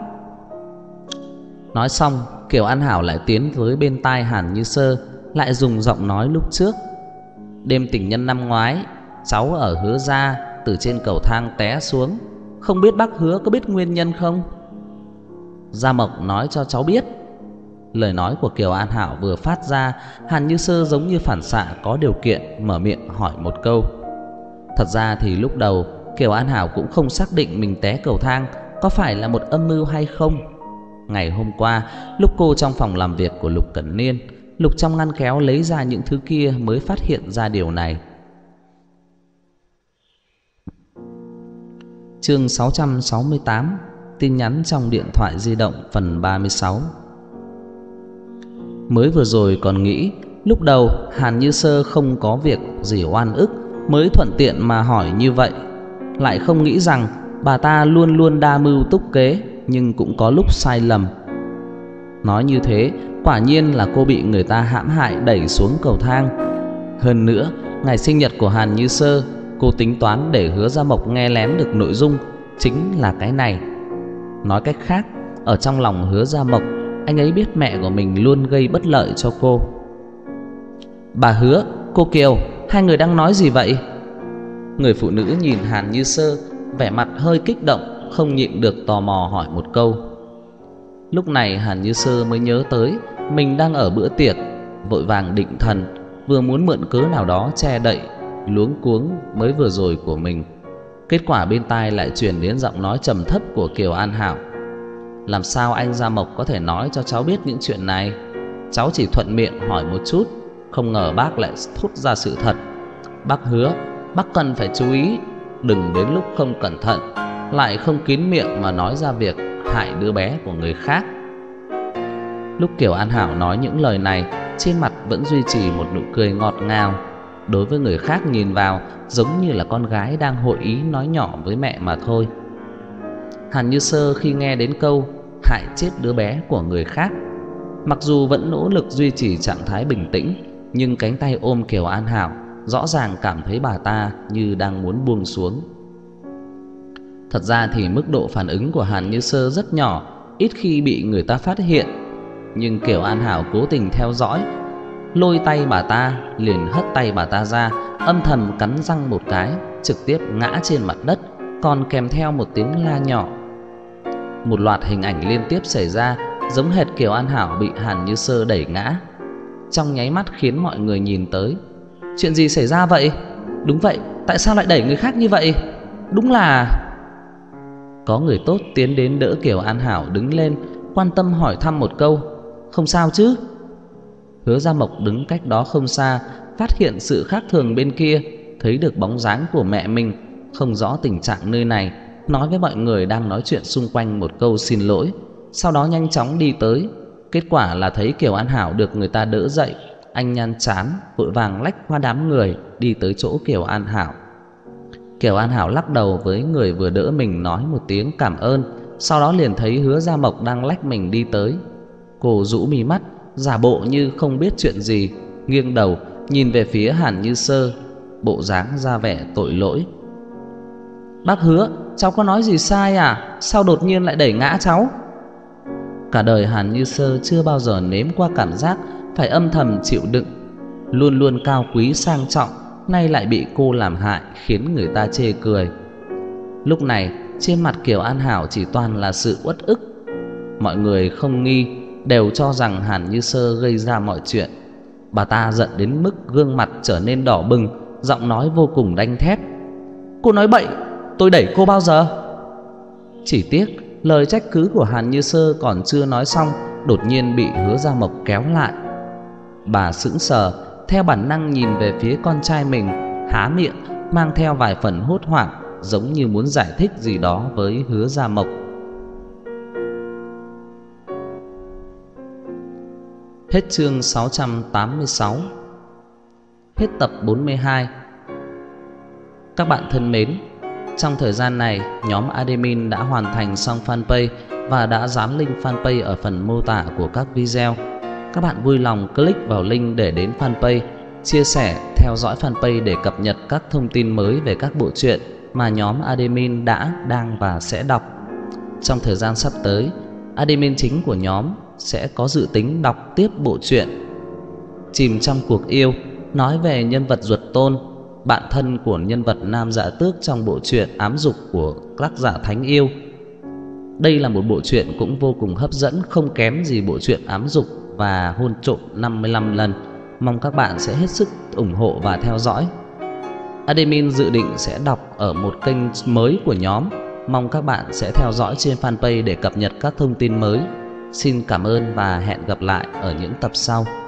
Nói xong, Kiều An Hảo lại tiến tới bên tai Hàn Như Sơ, lại dùng giọng nói lúc trước: "Đêm tình nhân năm ngoái, cháu ở Hứa gia từ trên cầu thang té xuống, không biết bác Hứa có biết nguyên nhân không?" "Gia Mộc nói cho cháu biết." Lời nói của Kiều An Hảo vừa phát ra, Hàn Như Sơ giống như phản xạ có điều kiện mở miệng hỏi một câu. Thật ra thì lúc đầu Kiều An Hảo cũng không xác định mình té cầu thang có phải là một âm mưu hay không. Ngày hôm qua, lúc cô trong phòng làm việc của Lục Cẩn Niên, lục trong ngăn kéo lấy ra những thứ kia mới phát hiện ra điều này. Chương sáu trăm sáu mươi tám, tin nhắn trong điện thoại di động, phần ba mươi sáu. Mới vừa rồi còn nghĩ lúc đầu Hàn Như Sơ không có việc gì oan ức mới thuận tiện mà hỏi như vậy, lại không nghĩ rằng bà ta luôn luôn đa mưu túc kế, nhưng cũng có lúc sai lầm. Nói như thế, quả nhiên là cô bị người ta hãm hại đẩy xuống cầu thang. Hơn nữa, ngày sinh nhật của Hàn Như Sơ, cô tính toán để Hứa Gia Mộc nghe lén được nội dung, chính là cái này. Nói cách khác, ở trong lòng Hứa Gia Mộc, anh ấy biết mẹ của mình luôn gây bất lợi cho cô. "Bà Hứa, cô Kiều, hai người đang nói gì vậy?" Người phụ nữ nhìn Hàn Như Sơ, vẻ mặt hơi kích động, không nhịn được tò mò hỏi một câu. Lúc này Hàn Như Sơ mới nhớ tới mình đang ở bữa tiệc, vội vàng định thần, vừa muốn mượn cớ nào đó che đậy luống cuống mới vừa rồi của mình. Kết quả bên tai lại truyền đến giọng nói trầm thấp của Kiều An Hảo: "Làm sao anh Gia Mộc có thể nói cho cháu biết những chuyện này? Cháu chỉ thuận miệng hỏi một chút, không ngờ bác lại thốt ra sự thật. Bác Hứa, bác cần phải chú ý, đừng đến lúc không cẩn thận lại không kín miệng mà nói ra việc hại đứa bé của người khác." Lúc Kiều An Hảo nói những lời này, trên mặt vẫn duy trì một nụ cười ngọt ngào. Đối với người khác nhìn vào, giống như là con gái đang hội ý nói nhỏ với mẹ mà thôi. Hàn Như Sơ khi nghe đến câu hại chết đứa bé của người khác, mặc dù vẫn nỗ lực duy trì trạng thái bình tĩnh, nhưng cánh tay ôm Kiều An Hảo rõ ràng cảm thấy bà ta như đang muốn buông xuống. Thật ra thì mức độ phản ứng của Hàn Như Sơ rất nhỏ, ít khi bị người ta phát hiện. Nhưng Kiều An Hảo cố tình theo dõi, lôi tay bà ta, liền hất tay bà ta ra, âm thầm cắn răng một cái, trực tiếp ngã trên mặt đất, còn kèm theo một tiếng la nhỏ. Một loạt hình ảnh liên tiếp xảy ra, giống hệt Kiều An Hảo bị Hàn Như Sơ đẩy ngã, trong nháy mắt khiến mọi người nhìn tới. Chuyện gì xảy ra vậy? Đúng vậy, tại sao lại đẩy người khác như vậy? Đúng là... Có người tốt tiến đến đỡ Kiều An Hảo đứng lên, quan tâm hỏi thăm một câu: không sao chứ? Hứa Gia Mộc đứng cách đó không xa, phát hiện sự khác thường bên kia, thấy được bóng dáng của mẹ mình, không rõ tình trạng nơi này, nói với mọi người đang nói chuyện xung quanh một câu xin lỗi, sau đó nhanh chóng đi tới. Kết quả là thấy Kiều An Hảo được người ta đỡ dậy, anh nhăn chán, vội vàng lách qua đám người đi tới chỗ Kiều An Hảo. Kiều An Hảo lắc đầu với người vừa đỡ mình, nói một tiếng cảm ơn, sau đó liền thấy Hứa Gia Mộc đang lách mình đi tới. Cô rũ mí mắt, giả bộ như không biết chuyện gì, nghiêng đầu nhìn về phía Hàn Như Sơ, bộ dáng ra vẻ tội lỗi. Bác Hứa, cháu có nói gì sai à? Sao đột nhiên lại đẩy ngã cháu? Cả đời Hàn Như Sơ chưa bao giờ nếm qua cảm giác phải âm thầm chịu đựng, luôn luôn cao quý sang trọng, nay lại bị cô làm hại, khiến người ta chê cười. Lúc này trên mặt Kiều An Hảo chỉ toàn là sự uất ức. Mọi người không nghi, đều cho rằng Hàn Như Sơ gây ra mọi chuyện. Bà ta giận đến mức gương mặt trở nên đỏ bừng, giọng nói vô cùng đanh thép: cô nói bậy, tôi đẩy cô bao giờ? Chỉ tiếc lời trách cứ của Hàn Như Sơ còn chưa nói xong, đột nhiên bị Hứa Gia Mộc kéo lại. Bà sững sờ, theo bản năng nhìn về phía con trai mình, há miệng mang theo vài phần hốt hoảng, giống như muốn giải thích gì đó với Hứa Gia Mộc. Hết chương sáu trăm tám mươi sáu. Hết tập bốn mươi hai. Các bạn thân mến, trong thời gian này, nhóm admin đã hoàn thành xong fanpage và đã dán link fanpage ở phần mô tả của các video. Các bạn vui lòng click vào link để đến fanpage, chia sẻ, theo dõi fanpage để cập nhật các thông tin mới về các bộ truyện mà nhóm admin đã, đang và sẽ đọc. Trong thời gian sắp tới, admin chính của nhóm sẽ có dự tính đọc tiếp bộ truyện Chìm trong cuộc yêu, nói về nhân vật Duật Tôn, bạn thân của nhân vật Nam Dạ Tước trong bộ truyện Ám Dục của tác giả Thánh Yêu. Đây là một bộ truyện cũng vô cùng hấp dẫn, không kém gì bộ truyện Ám Dục và Hôn Trộm năm mươi lăm lần. Mong các bạn sẽ hết sức ủng hộ và theo dõi. Admin dự định sẽ đọc ở một kênh mới của nhóm, mong các bạn sẽ theo dõi trên fanpage để cập nhật các thông tin mới. Xin cảm ơn và hẹn gặp lại ở những tập sau.